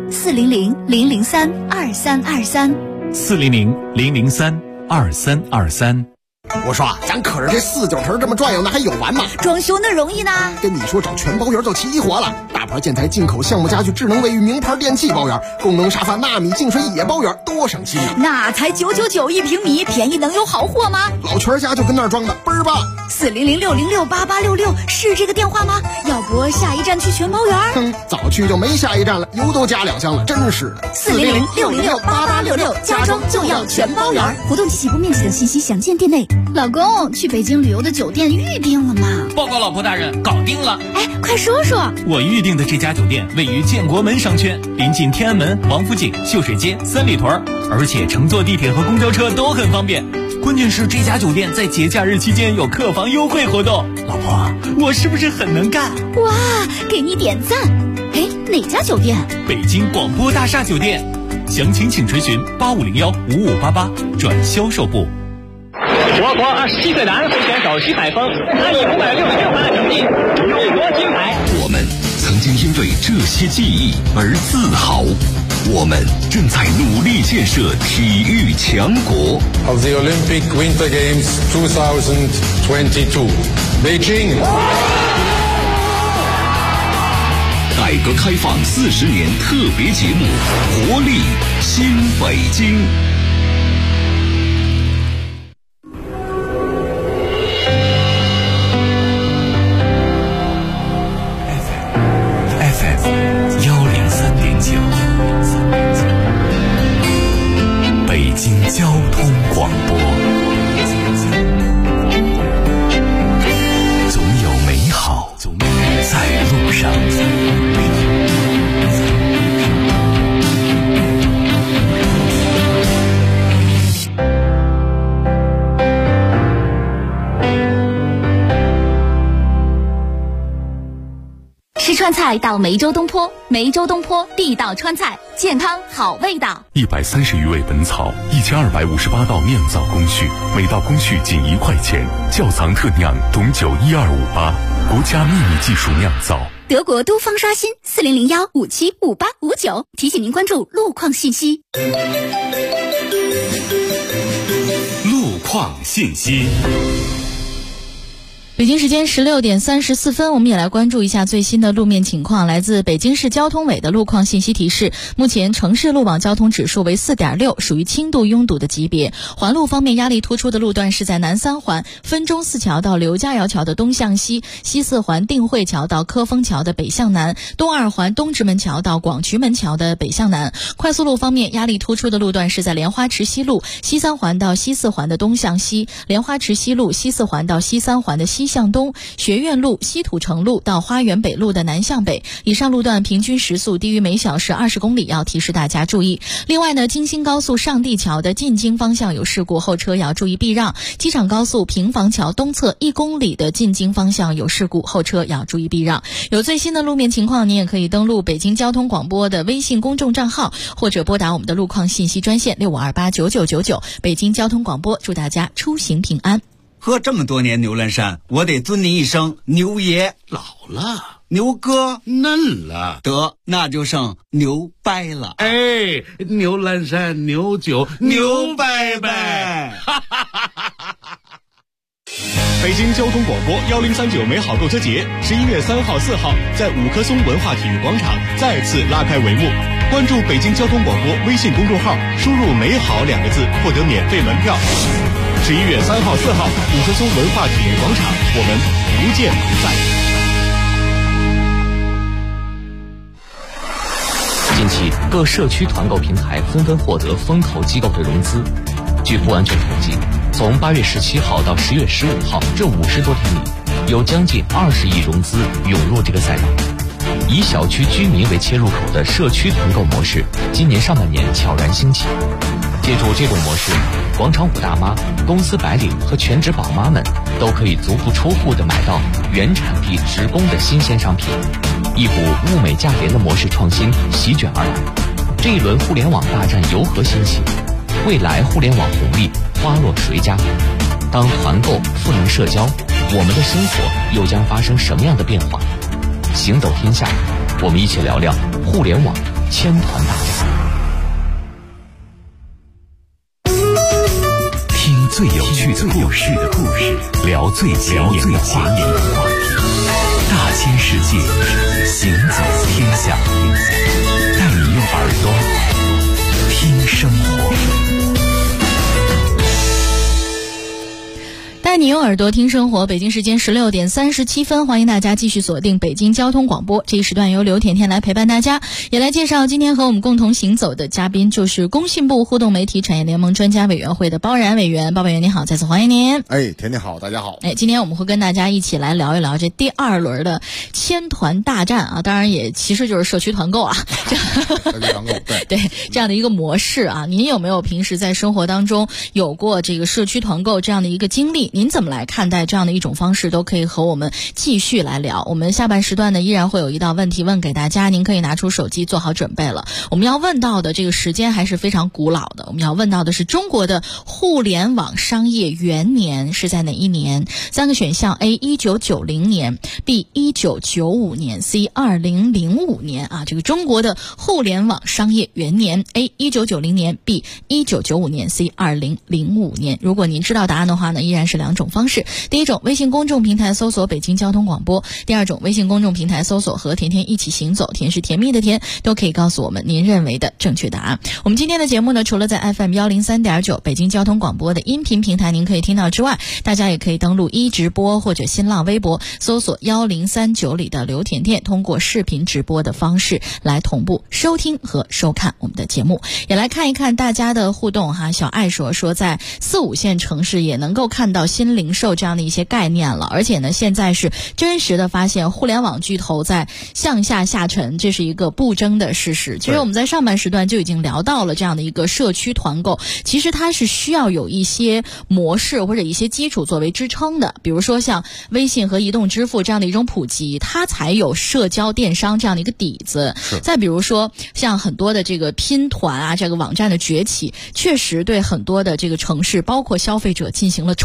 400-003-2323，400-003-2323。 我说咱可是这4、9成这么转悠，那还有完吗？ 装修那容易呢？ 跟你说找全包圆就齐活了，大牌建材、进口橡木家具、智能卫浴、名牌电器包圆，功能沙发、纳米净水也包圆，多省心啊！ 那才999一平米，便宜能有好货吗？ 老全家就跟那儿装的，倍儿棒。 40006068866是这个电话吗？要不下一站去全包圆？ 早去就没下一站了，油都加2箱了，真是的。 40006068866，家装就要全包圆。活动及起步面积等信息详见店内。老公，去北京旅游的酒店预定了吗？ 报告老婆大人，搞定了。 哎，快说说。 我预定的这家酒店位于建国门商圈，临近天安门、王府井、秀水街、三里屯，而且乘坐地铁和公交车都很方便。关键是这家酒店在节假日期间有客房优惠活动。老婆，我是不是很能干？ 哇，给你点赞。哎，哪家酒店？ 北京广播大厦酒店。详情请垂询8501-5588转销售部。 我国27岁男候选手徐海峰拿以566分的成绩勇夺金牌。 我们曾经因为这些记忆而自豪，我们正在努力建设体育强国。 Of the Olympic Winter Games 2022, Beijing. 改革开放40年特别节目，活力新北京。 北京交通广播，总有美好在路上。 吃川菜到梅州东坡，梅州东坡地道川菜，健康好味道。 130余味本草，1258道酿造工序，每道工序仅1块钱，窖藏特酿董酒12588，国家秘密技术酿造。 德国都方刷新4001575859，提醒您关注路况信息。 路况信息。 北京时间16点34分，我们也来关注一下最新的路面情况。来自北京市交通委的路况信息提示，目前城市路网交通指数为 4.6， 属于轻度拥堵的级别。环路方面，压力突出的路段是在南三环分钟寺桥到刘家窑桥的东向西，西四环定慧桥到科丰桥的北向南，东二环东直门桥到广渠门桥的北向南。快速路方面，压力突出的路段是在莲花池西路西三环到西四环的东向西，莲花池西路西四环到西三环的西向东，学院路西土城路到花园北路的南向北。以上路段平均时速低于每小时20公里，要提示大家注意。另外呢，京新高速上地桥的进京方向有事故，后车要注意避让。机场高速平房桥东侧1公里的进京方向有事故，后车要注意避让。有最新的路面情况，你也可以登录北京交通广播的微信公众账号，或者拨打我们的路况信息专线65289999。北京交通广播，祝大家出行平安。 喝这么多年牛栏山，我得尊您一声牛爷。 老了， 牛哥嫩了， 得那就剩牛掰了。 哎，牛栏山牛酒牛掰掰。 北京交通广播1039美好购车节11月3号、4号在五棵松文化体育广场再次拉开帷幕。关注北京交通广播微信公众号，输入美好2个字获得免费门票。11月3号、4号五棵松文化体育广场，我们不见不散。 近期各社区团购平台纷纷获得风投机构的融资。据不完全统计，从8月17号到10月15号这50多天里，有将近20亿融资涌入这个赛道。以小区居民为切入口的社区团购模式，今年上半年悄然兴起。借助这种模式，广场舞大妈、公司白领和全职宝妈们都可以足不出户地买到原产地直供的新鲜商品。一股物美价廉的模式创新席卷而来。这一轮互联网大战由何兴起？未来互联网红利花落谁家？当团购赋能社交，我们的生活又将发生什么样的变化？行走天下，我们一起聊聊互联网千团大战。 听最有趣的故事，聊最前沿的话题，大千世界，行走天下，带你用耳朵听生活。 带你用耳朵听生活。北京时间16点37分，欢迎大家继续锁定北京交通广播。这一时段由刘甜甜来陪伴大家，也来介绍今天和我们共同行走的嘉宾，就是工信部互动媒体产业联盟专家委员会的包然委员。包委员你好，再次欢迎您。 哎，甜甜好，大家好。 今天我们会跟大家一起来聊一聊这第2轮的千团大战啊，当然也其实就是社区团购啊， 社区团购对这样的一个模式啊。您有没有平时在生活当中有过这个社区团购这样的一个经历？您怎么来看待这样的一种方式，都可以和我们继续来聊。我们下半时段呢，依然会有一道问题问给大家，您可以拿出手机做好准备了。我们要问到的这个时间还是非常古老的，我们要问到的是中国的互联网商业元年是在哪一年？3个选项 A 1990年 B 1995年 C 2005年啊。这个中国的互联网商业元年 A 1990年 B 1995年 C 2005年。如果您知道答案的话呢，依然是2种方式。第一种，微信公众平台搜索北京交通广播；第二种，微信公众平台搜索和甜甜一起行走，甜是甜蜜的甜，都可以告诉我们您认为的正确答案。我们今天的节目呢，除了在 FM 103.9北京交通广播的音频平台您可以听到之外，大家也可以登录直播或者新浪微博搜索1039里的刘甜甜，通过视频直播的方式来同步收听和收看我们的节目。也来看一看大家的互动哈。小爱说在4、5线城市也能够看到新零售这样的一些概念了，而且呢，现在是真实的发现互联网巨头在向下下沉，这是一个不争的事实。其实我们在上半时段就已经聊到了这样的一个社区团购，其实它是需要有一些模式或者一些基础作为支撑的，比如说像微信和移动支付这样的一种普及，它才有社交电商这样的一个底子。再比如说像很多的这个拼团啊，这个网站的崛起，确实对很多的这个城市包括消费者进行了充分的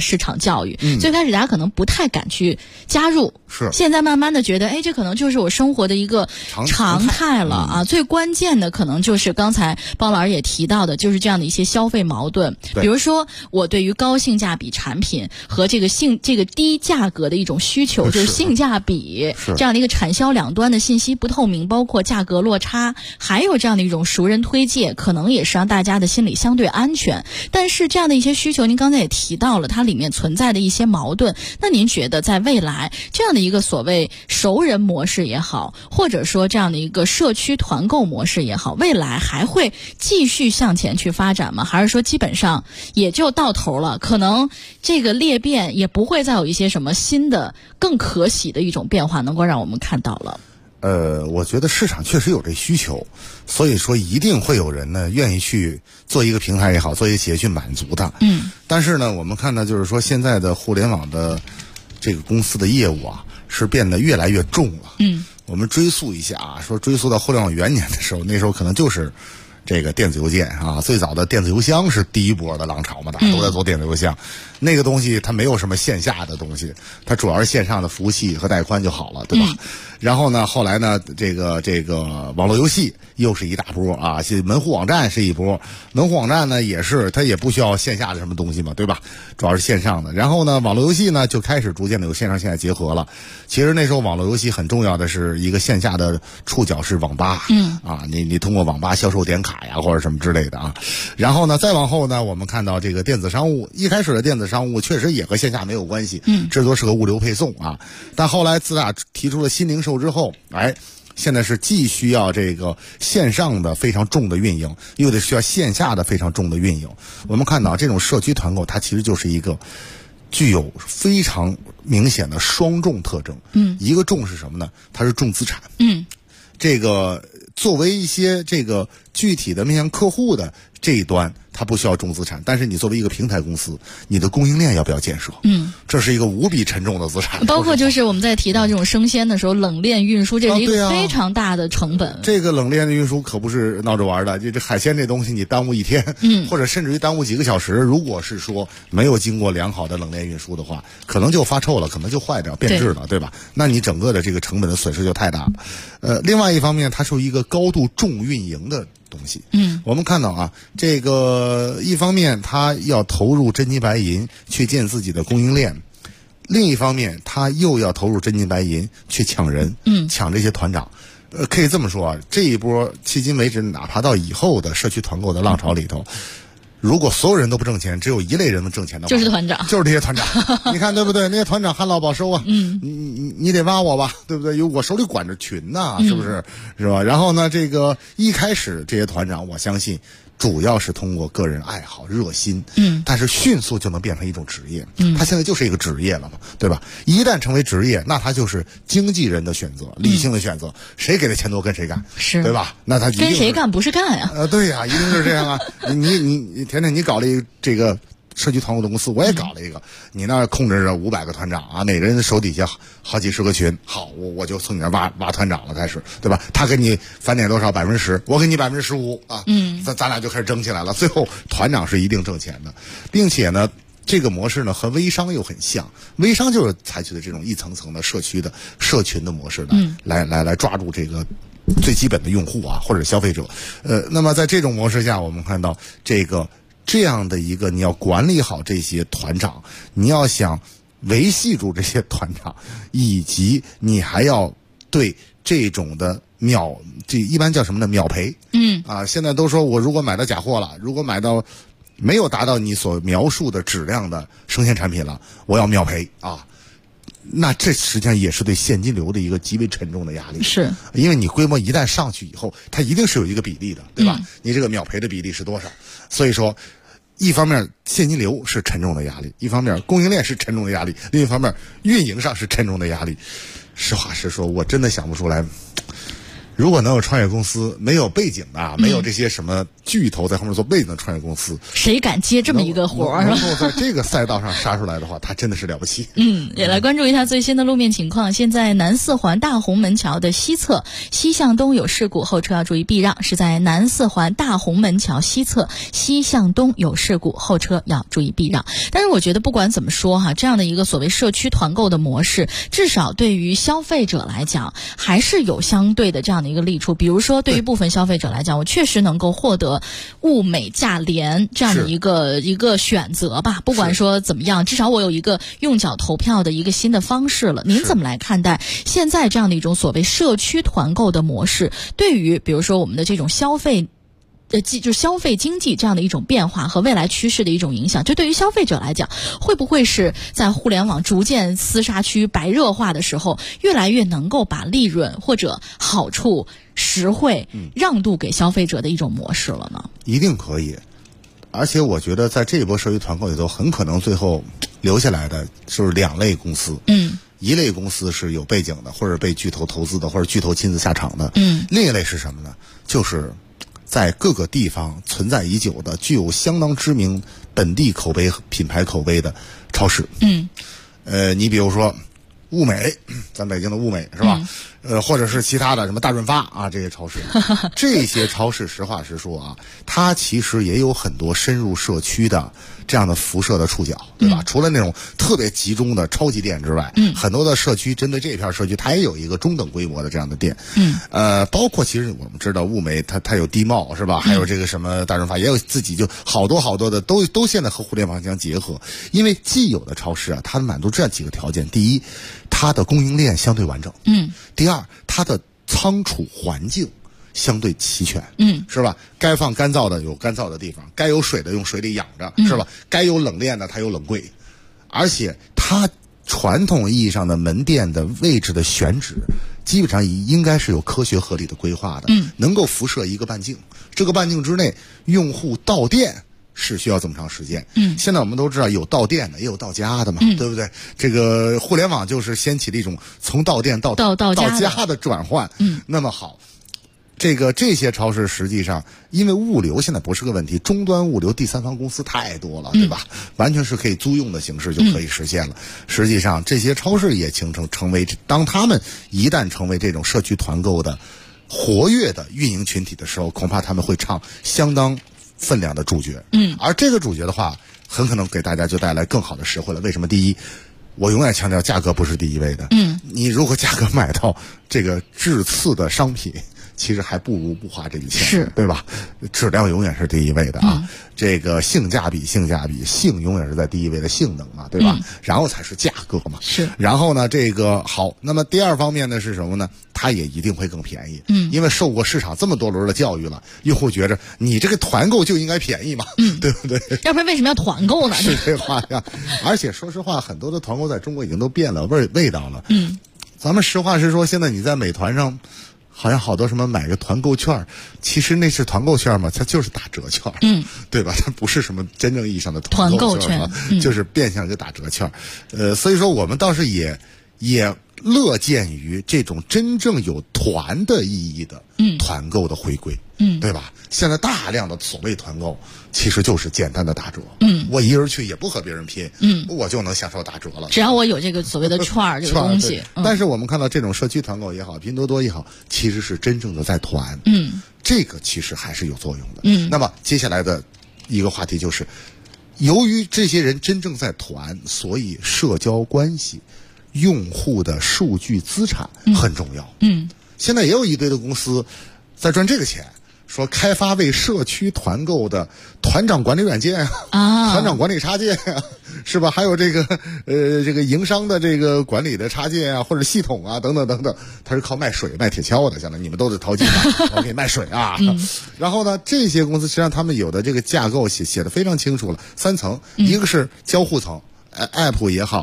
市场教育。最开始大家可能不太敢去加入，现在慢慢的觉得，这可能就是我生活的一个常态了啊。最关键的可能就是刚才包老师也提到的，就是这样的一些消费矛盾，比如说我对于高性价比产品和这个低价格的一种需求，就是性价比这样的一个产销两端的信息不透明，包括价格落差，还有这样的一种熟人推介，可能也是让大家的心理相对安全。但是这样的一些需求，您刚才也提到了它里面存在的一些矛盾，那您觉得在未来这样的一个所谓熟人模式也好，或者说这样的一个社区团购模式也好，未来还会继续向前去发展吗？还是说基本上也就到头了，可能这个裂变也不会再有一些什么新的更可喜的一种变化能够让我们看到了？ 我觉得市场确实有这需求，所以说一定会有人呢愿意去做一个平台也好，做一个企业去满足它。但是呢，我们看到就是说现在的互联网的这个公司的业务啊，是变得越来越重了。我们追溯一下啊，说追溯到互联网元年的时候，那时候可能就是这个电子邮件啊，最早的电子邮箱是第一波的浪潮嘛，大家都在做电子邮箱。那个东西它没有什么线下的东西，它主要是线上的服务器和带宽就好了，对吧？然后呢，后来呢，这个网络游戏又是一大波啊，门户网站是一波，门户网站呢也是它也不需要线下的什么东西嘛，对吧？主要是线上的。然后呢，网络游戏呢就开始逐渐的有线上线下结合了。其实那时候网络游戏很重要的是一个线下的触角是网吧，你通过网吧销售点卡呀或者什么之类的啊。然后呢，再往后呢，我们看到这个电子商务，一开始的电子商务确实也和线下没有关系，最多是个物流配送啊。但后来自打提出了新零售之后，现在是既需要这个线上的非常重的运营，又得需要线下的非常重的运营。我们看到这种社区团购，它其实就是一个具有非常明显的双重特征。一个重是什么呢？它是重资产。这个作为一些这个具体的面向客户的这一端，它不需要重资产，但是你作为一个平台公司，你的供应链要不要建设？这是一个无比沉重的资产。 包括就是我们在提到这种生鲜的时候，冷链运输，这是一个非常大的成本。 这个冷链的运输可不是闹着玩的，这海鲜这东西你耽误一天，或者甚至于耽误几个小时，如果是说没有经过良好的冷链运输的话，可能就发臭了，可能就坏掉变质了，对吧？那你整个的这个成本的损失就太大了。另外一方面，它是一个高度重运营的东西。我们看到啊，这个一方面它要投入真金白银去建自己的供应链，另一方面它又要投入真金白银去抢人，抢这些团长。可以这么说啊，这一波迄今为止，哪怕到以后的社区团购的浪潮里头，如果所有人都不挣钱，只有一类人能挣钱的话， 就是团长， 就是这些团长。你看对不对？那些团长旱涝保收啊，你得挖我吧，对不对？有我手里管着群呐，是不是？是吧？然后呢，这个一开始这些团长，我相信主要是通过个人爱好、热心，但是迅速就能变成一种职业。他现在就是一个职业了嘛，对吧？一旦成为职业，那他就是经纪人的选择，理性的选择，谁给他钱多跟谁干， 是对吧？那他一定跟谁干不是干呀？ 对呀，一定是这样啊！你甜甜，你搞了一个这个社区团购的公司，我也搞了一个，你那控制着500个团长啊，每个人手底下好几十个群，好，我就从你那挖团长了，开始，对吧？他给你返点多少10%，我给你15%啊，咱俩就开始争起来了，最后团长是一定挣钱的，并且呢，这个模式呢和微商又很像，微商就是采取的这种一层层的社区的社群的模式呢，来抓住这个最基本的用户啊或者消费者。那么在这种模式下，我们看到这样的一个，你要管理好这些团长，你要想维系住这些团长，以及你还要对这种的这一般叫什么呢？秒赔。现在都说我如果买到假货了，如果买到没有达到你所描述的质量的生鲜产品了，我要秒赔啊。那这实际上也是对现金流的一个极为沉重的压力， 是因为你规模一旦上去以后，它一定是有一个比例的，对吧？你这个秒赔的比例是多少？所以说，一方面现金流是沉重的压力，一方面供应链是沉重的压力，另一方面运营上是沉重的压力。实话实说，我真的想不出来， 如果能有创业公司，没有背景的，没有这些什么巨头在后面做背景的创业公司， 谁敢接这么一个活儿？ 能够在这个赛道上杀出来的话，他真的是了不起。 也来关注一下最新的路面情况。现在南四环大红门桥的西侧西向东有事故，后车要注意避让，是在南四环大红门桥西侧西向东有事故，后车要注意避让。但是我觉得不管怎么说哈，这样的一个所谓社区团购的模式，至少对于消费者来讲还是有相对的这样的一个利处。比如说对于部分消费者来讲，我确实能够获得物美价廉这样的一个选择吧。不管说怎么样，至少我有一个用脚投票的一个新的方式了。您怎么来看待现在这样的一种所谓社区团购的模式，对于比如说我们的这种消费就消费经济这样的一种变化和未来趋势的一种影响？这对于消费者来讲，会不会是在互联网逐渐厮杀区白热化的时候，越来越能够把利润或者好处实惠让渡给消费者的一种模式了呢？ 一定可以。而且我觉得在这一波社区团购里头，很可能最后留下来的就是2类公司。一类公司是有背景的，或者被巨头投资的，或者巨头亲自下场的。另一类是什么呢？就是在各个地方存在已久的、具有相当知名本地口碑、品牌口碑的超市。你比如说物美，咱北京的物美是吧？或者是其他的什么大润发啊，这些超市，这些超市实话实说啊，它其实也有很多深入社区的这样的辐射的触角，对吧？除了那种特别集中的超级店之外，很多的社区针对这片社区，它也有一个中等规模的这样的店。包括其实我们知道物美它有地贸是吧？还有这个什么大润发也有自己就好多的都现在和互联网相结合。因为既有的超市啊，它满足这样几个条件：第一，它的供应链相对完整；第二，它的仓储环境相对齐全，是吧？该放干燥的有干燥的地方，该有水的用水里养着，是吧？该有冷链的它有冷柜，而且它传统意义上的门店的位置的选址，基本上应该是有科学合理的规划的，能够辐射一个半径，这个半径之内，用户到店是需要这么长时间。现在我们都知道有到店的也有到家的嘛，对不对？这个互联网就是掀起了一种从到店到家的转换。那么好，这些超市实际上因为物流现在不是个问题，终端物流第三方公司太多了，对吧？完全是可以租用的形式就可以实现了。实际上这些超市也成为当他们一旦成为这种社区团购的活跃的运营群体的时候，恐怕他们会唱相当分量的主角。而这个主角的话，很可能给大家就带来更好的实惠了。为什么？第一，我永远强调价格不是第一位的。你如果价格买到这个质次的商品，其实还不如不花这个钱，对吧？质量永远是第一位的啊。这个性价比，性永远是在第一位的性能嘛，对吧？然后才是价格嘛。然后呢，这个好，那么第二方面呢是什么呢？它也一定会更便宜。因为受过市场这么多轮的教育了，用户觉着你这个团购就应该便宜嘛，对不对？ 要不然为什么要团购呢？ 是这话呀。而且说实话，很多的团购在中国已经都变了味道了。咱们实话实说，现在你在美团上好像好多什么买个团购券，其实那是团购券嘛，它就是打折券，对吧？它不是什么真正意义上的团购券，就是变相就打折券。所以说我们倒是也乐见于这种真正有团的意义的团购的回归，对吧？现在大量的所谓团购其实就是简单的打折，我一人去也不和别人拼，我就能享受打折了， 只要我有这个所谓的券这个东西。 但是我们看到这种社区团购也好，拼多多也好，其实是真正的在团，这个其实还是有作用的。那么接下来的一个话题就是，由于这些人真正在团，所以社交关系、用户的数据资产很重要。现在也有一堆的公司在赚这个钱，说开发为社区团购的团长管理软件团长管理插件是吧？还有这个营商的这个管理的插件啊，或者系统啊，等等等等，它是靠卖水卖铁锹的，相当于你们都得掏金我给你卖水啊。然后呢，这些公司实际上他们有的这个架构写的非常清楚了，3层，一个是交互层，app 也好，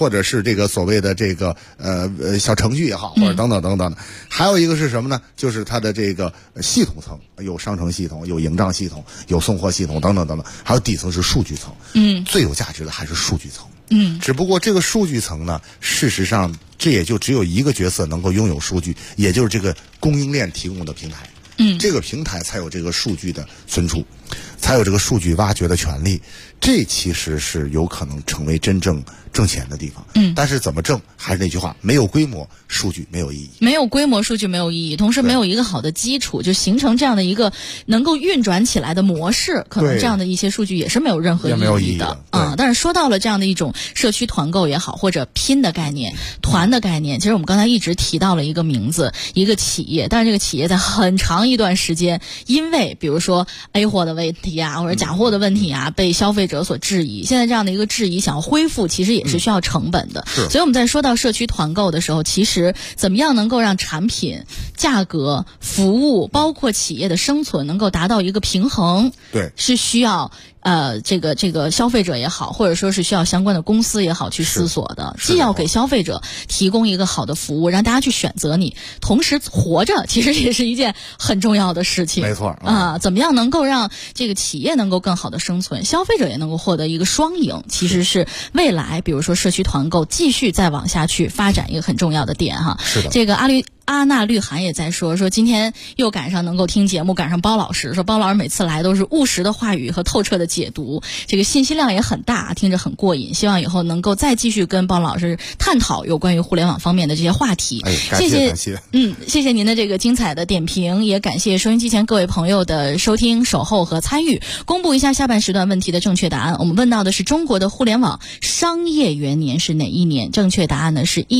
或者是这个所谓的这个小程序也好，或者等等等等。还有一个是什么呢？就是它的这个系统层，有商城系统，有营账系统，有送货系统等等等等。还有底层是数据层，最有价值的还是数据层。只不过这个数据层呢，事实上这也就只有一个角色能够拥有数据，也就是这个供应链提供的平台。这个平台才有这个数据的存储，才有这个数据挖掘的权利。这其实是有可能成为真正挣钱的地方。但是怎么挣，还是那句话，没有规模，数据没有意义。 没有规模，数据没有意义，同时没有一个好的基础，就形成这样的一个能够运转起来的模式，可能这样的一些数据也是没有任何意义的。但是说到了这样的一种社区团购也好，或者拼的概念、团的概念，其实我们刚才一直提到了一个名字，一个企业，但是这个企业在很长一段时间，因为比如说 A 货的问题啊，或者假货的问题啊，被消费者所质疑。现在这样的一个质疑想要恢复，其实也是需要成本的。所以我们在说到社区团购的时候，其实怎么样能够让产品、价格、服务，包括企业的生存能够达到一个平衡， 对， 是需要这个消费者也好，或者说是需要相关的公司也好去思索的。既要给消费者提供一个好的服务，让大家去选择你，同时活着其实也是一件很重要的事情。 没错怎么样能够让这个企业能够更好的生存，消费者也能够获得一个双赢，其实是未来比如说社区团购继续再往下去发展一个很重要的点哈。 是的， 这个阿娜绿涵也在说今天又赶上能够听节目，赶上包老师，说包老师每次来都是务实的话语和透彻的解读，这个信息量也很大，听着很过瘾。希望以后能够再继续跟包老师探讨有关于互联网方面的这些话题。 感谢谢谢您的这个精彩的点评，也感谢收音机前各位朋友的收听、守候和参与。公布一下下半时段问题的正确答案，我们问到的是中国的互联网商业元年是哪一年？正确答案呢是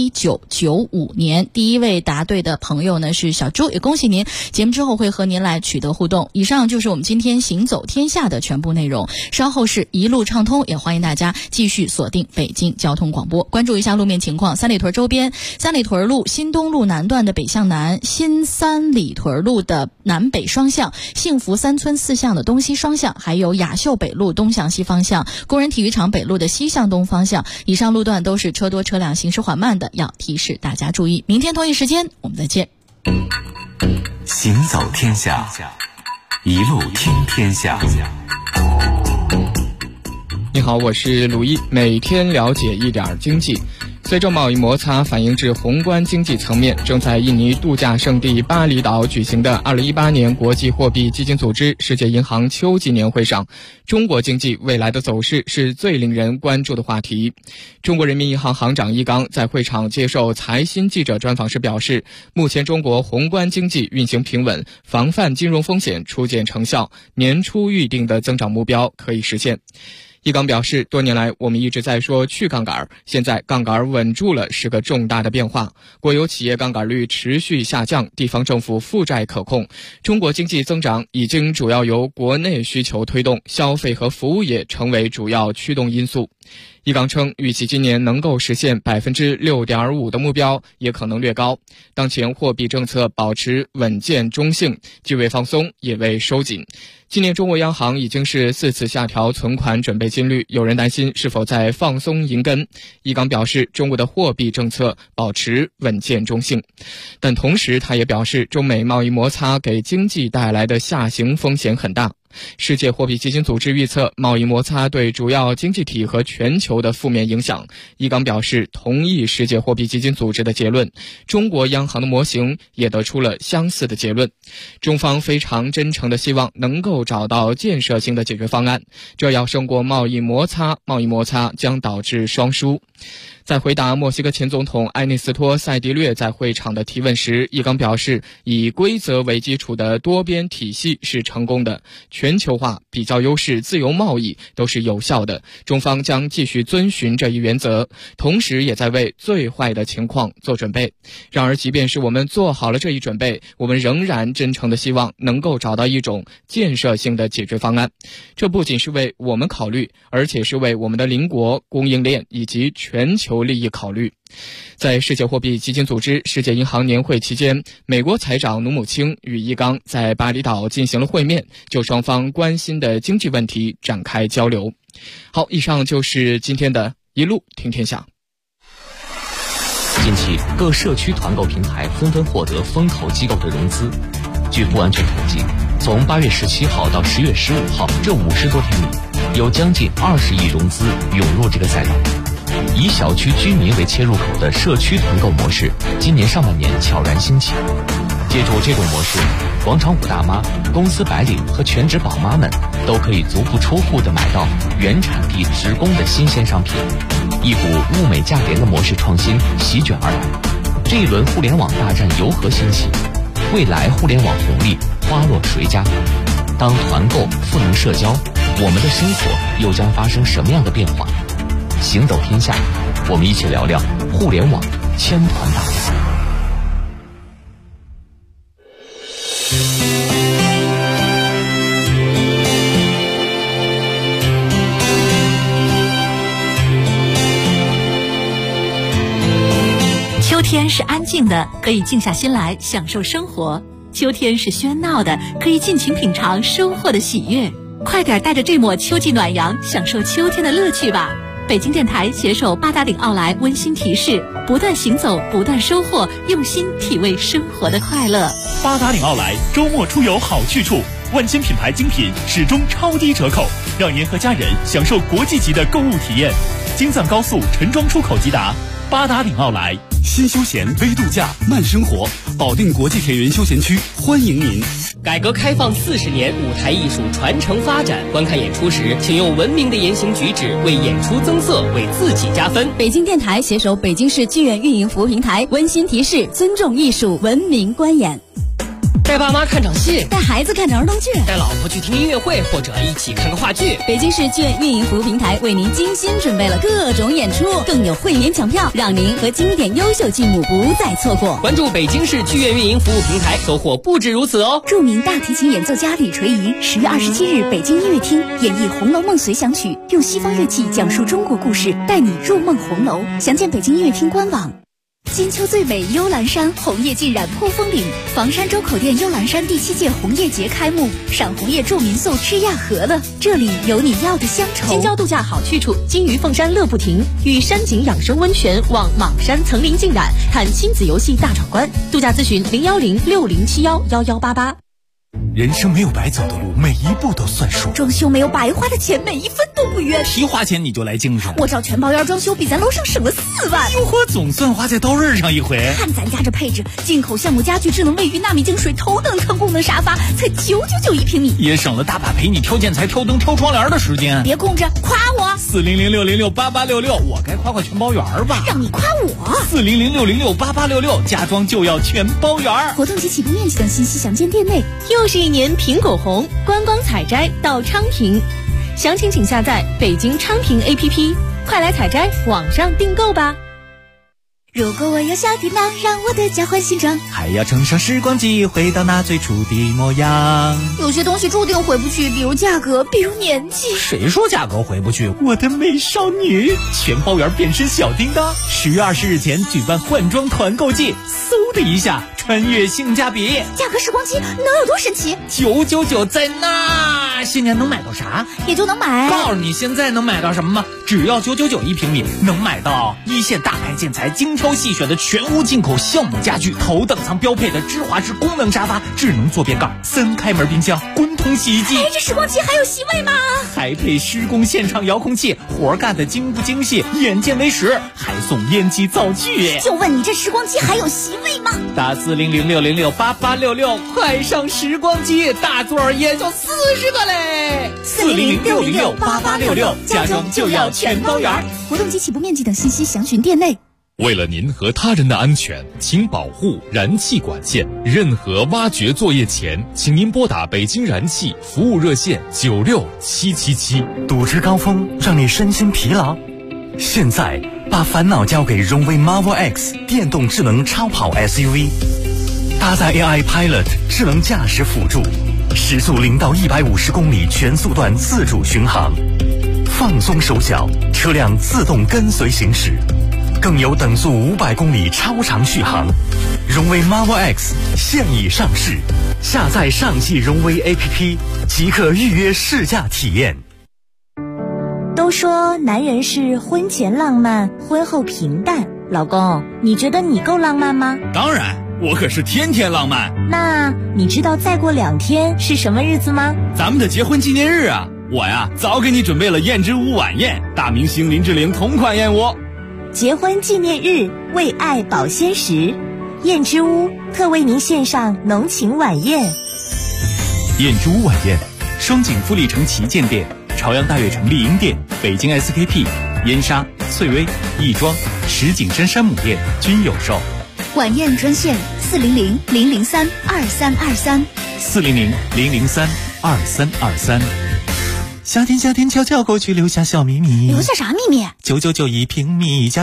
1995年。第一位答对的朋友呢是小朱，也恭喜您。节目之后会和您来取得互动。以上就是我们今天行走天下的全部内容，稍后是一路畅通，也欢迎大家继续锁定北京交通广播，关注一下路面情况。三里屯周边，三里屯路新东路南段的北向南，新三里屯路的南北双向，幸福三村四巷的东西双向，还有雅秀北路东向西方向，工人体育场北路的西向东方向，以上路段都是车多车辆行驶缓慢的，要提示大家注意。明天同一时间我们再见。 行走天下，一路听天下。 你好，我是鲁毅，每天了解一点经济。随着贸易摩擦反映至宏观经济层面，正在印尼度假胜地巴厘岛举行的2018年国际货币基金组织世界银行秋季年会上，中国经济未来的走势是最令人关注的话题。中国人民银行行长易纲在会场接受财新记者专访时表示，目前中国宏观经济运行平稳，防范金融风险初见成效，年初预定的增长目标可以实现。易纲表示，多年来我们一直在说去杠杆，现在杠杆稳住了是个重大的变化。国有企业杠杆率持续下降，地方政府负债可控，中国经济增长已经主要由国内需求推动，消费和服务业成为主要驱动因素。易纲称，预期今年能够实现 6.5% 的目标，也可能略高。当前货币政策保持稳健中性，既未放松也未收紧。今年中国央行已经是4次下调存款准备金率，有人担心是否在放松银根。易纲表示，中国的货币政策保持稳健中性，但同时他也表示，中美贸易摩擦给经济带来的下行风险很大。世界货币基金组织预测贸易摩擦对主要经济体和全球的负面影响。易纲表示同意世界货币基金组织的结论，中国央行的模型也得出了相似的结论。中方非常真诚地希望能够找到建设性的解决方案，这要胜过贸易摩擦，贸易摩擦将导致双输。在回答墨西哥前总统埃内斯托·塞迪略在会场的提问时，易纲表示，以规则为基础的多边体系是成功的，全球化、比较优势、自由贸易都是有效的，中方将继续遵循这一原则，同时也在为最坏的情况做准备。然而，即便是我们做好了这一准备，我们仍然真诚地希望能够找到一种建设性的解决方案。这不仅是为我们考虑，而且是为我们的邻国、供应链以及全球利益考虑。在世界货币基金组织世界银行年会期间，美国财长努姆清与易纲在巴厘岛进行了会面，就双方关心的经济问题展开交流。好，以上就是今天的一路听天下。 近期各社区团购平台纷纷获得风投机构的融资。据不完全统计，从8月17号到10月15号这50多天里，有将近20亿融资涌入这个赛道。以小区居民为切入口的社区团购模式，今年上半年悄然兴起。借助这种模式，广场舞大妈、公司白领和全职宝妈们都可以足不出户地买到原产地直供的新鲜商品，一股物美价廉的模式创新席卷而来。这一轮互联网大战由何兴起？未来互联网红利花落谁家？当团购赋能社交，我们的生活又将发生什么样的变化？行走天下，我们一起聊聊互联网千团大战。 秋天是安静的，可以静下心来享受生活；秋天是喧闹的，可以尽情品尝收获的喜悦。快点带着这抹秋季暖阳，享受秋天的乐趣吧！北京电台携手八达岭奥莱温馨提示：不断行走，不断收获，用心体味生活的快乐。 八达岭奥莱周末出游好去处，万千品牌精品始终超低折扣，让您和家人享受国际级的购物体验。京藏高速陈庄出口即达，八达岭奥莱。 新休闲微度假慢生活，保定国际田园休闲区欢迎您。 改革开放40年，舞台艺术传承发展。观看演出时，请用文明的言行举止为演出增色，为自己加分。 北京电台携手北京市剧院运营服务平台温馨提示：尊重艺术，文明观演。 带爸妈看场戏， 带孩子看儿童剧， 带老婆去听音乐会，或者一起看个话剧。 北京市剧院运营服务平台为您精心准备了各种演出，更有会员抢票，让您和经典优秀剧目不再错过。 关注北京市剧院运营服务平台，收获不止如此哦！ 著名大提琴演奏家李垂仪10月27日北京音乐厅演绎《红楼梦随想曲》，用西方乐器讲述中国故事，带你入梦红楼。详见北京音乐厅官网。金秋最美幽兰山，红叶尽染破风岭。房山周口店幽兰山第7届红叶节开幕，赏红叶助民宿吃亚和了，这里有你要的乡愁。 京郊度假好去处，金鱼凤山乐不停，与山景养生温泉，望莽山层林尽染，看亲子游戏大闯关。度假咨询01060711188。 人生没有白走的路，每一步都算数。 装修没有白花的钱，每一分都不冤。 提花钱你就来精神。 我找全包园装修，比咱楼上省了4万。 哟呵，总算花在刀刃上一回。 看咱家这配置，进口橡木家具、智能卫浴、纳米净水、头等舱功能沙发，才999一平米， 也省了大把陪你挑建材、挑灯、挑窗帘的时间。 别空着，夸我 ！40060688866，我该夸全包园吧？ 让你夸我 ！40060688866，家装就要全包园。 活动及起步面积等信息详见店内。 又是一年苹果红，观光采摘到昌平，详情请下载北京昌平 APP， 快来采摘，网上订购吧。 如果我有小电脑，让我的家换新装， 还要乘上时光机，回到那最初的模样。 有些东西注定回不去，比如价格，比如年纪。 谁说价格回不去？我的美少女，全包圆变身小叮当，10月20日前举办换装团购季，嗖的一下穿越性价比。 价格时光机能有多神奇 ？999在那，新年能买到啥？ 也就能买。 告诉你现在能买到什么吗？只要999一平米，能买到一线大牌建材精挑细选的全屋进口橡木家具，头等舱标配的芝华士功能沙发，智能坐便盖，3开门冰箱，滚筒洗衣机。 这时光机还有席位吗？ 还配施工现场遥控器，活干的精不精细，眼见为实，还送烟机灶具。 就问你这时光机还有席位吗？ 打40060688866，快上时光机，大座也就40个嘞。 40060688866， 家装就要全包圆。 活动及起步面积等信息详询店内。 为了您和他人的安全，请保护燃气管线。任何挖掘作业前，请您拨打北京燃气服务热线96777。 堵车高峰让你身心疲劳，现在把烦恼交给荣威 Marvel X 电动智能超跑 SUV， 搭载 AI Pilot 智能驾驶辅助，时速0到150公里全速段自主巡航，放松手脚，车辆自动跟随行驶。更有等速500公里超长续航。荣威 Marvel X 现已上市，下载上汽荣威 APP 即可预约试驾体验。 都说男人是婚前浪漫，婚后平淡， 老公，你觉得你够浪漫吗？ 当然，我可是天天浪漫。 那你知道再过2天是什么日子吗？ 咱们的结婚纪念日啊！我呀，早给你准备了燕之屋晚宴，大明星林志玲同款燕窝。 结婚纪念日，为爱保鲜时，燕之屋特为您献上浓情晚宴。 燕之屋晚宴，双井富力城旗舰店、朝阳大悦城丽婴店、北京 SKP、燕莎、翠微、亦庄、石景山山姆店均有售。 晚宴专线400-003-2323。 400-003-2323。夏天，悄悄过去，留下小秘密。 留下啥秘密？ 9991平米加。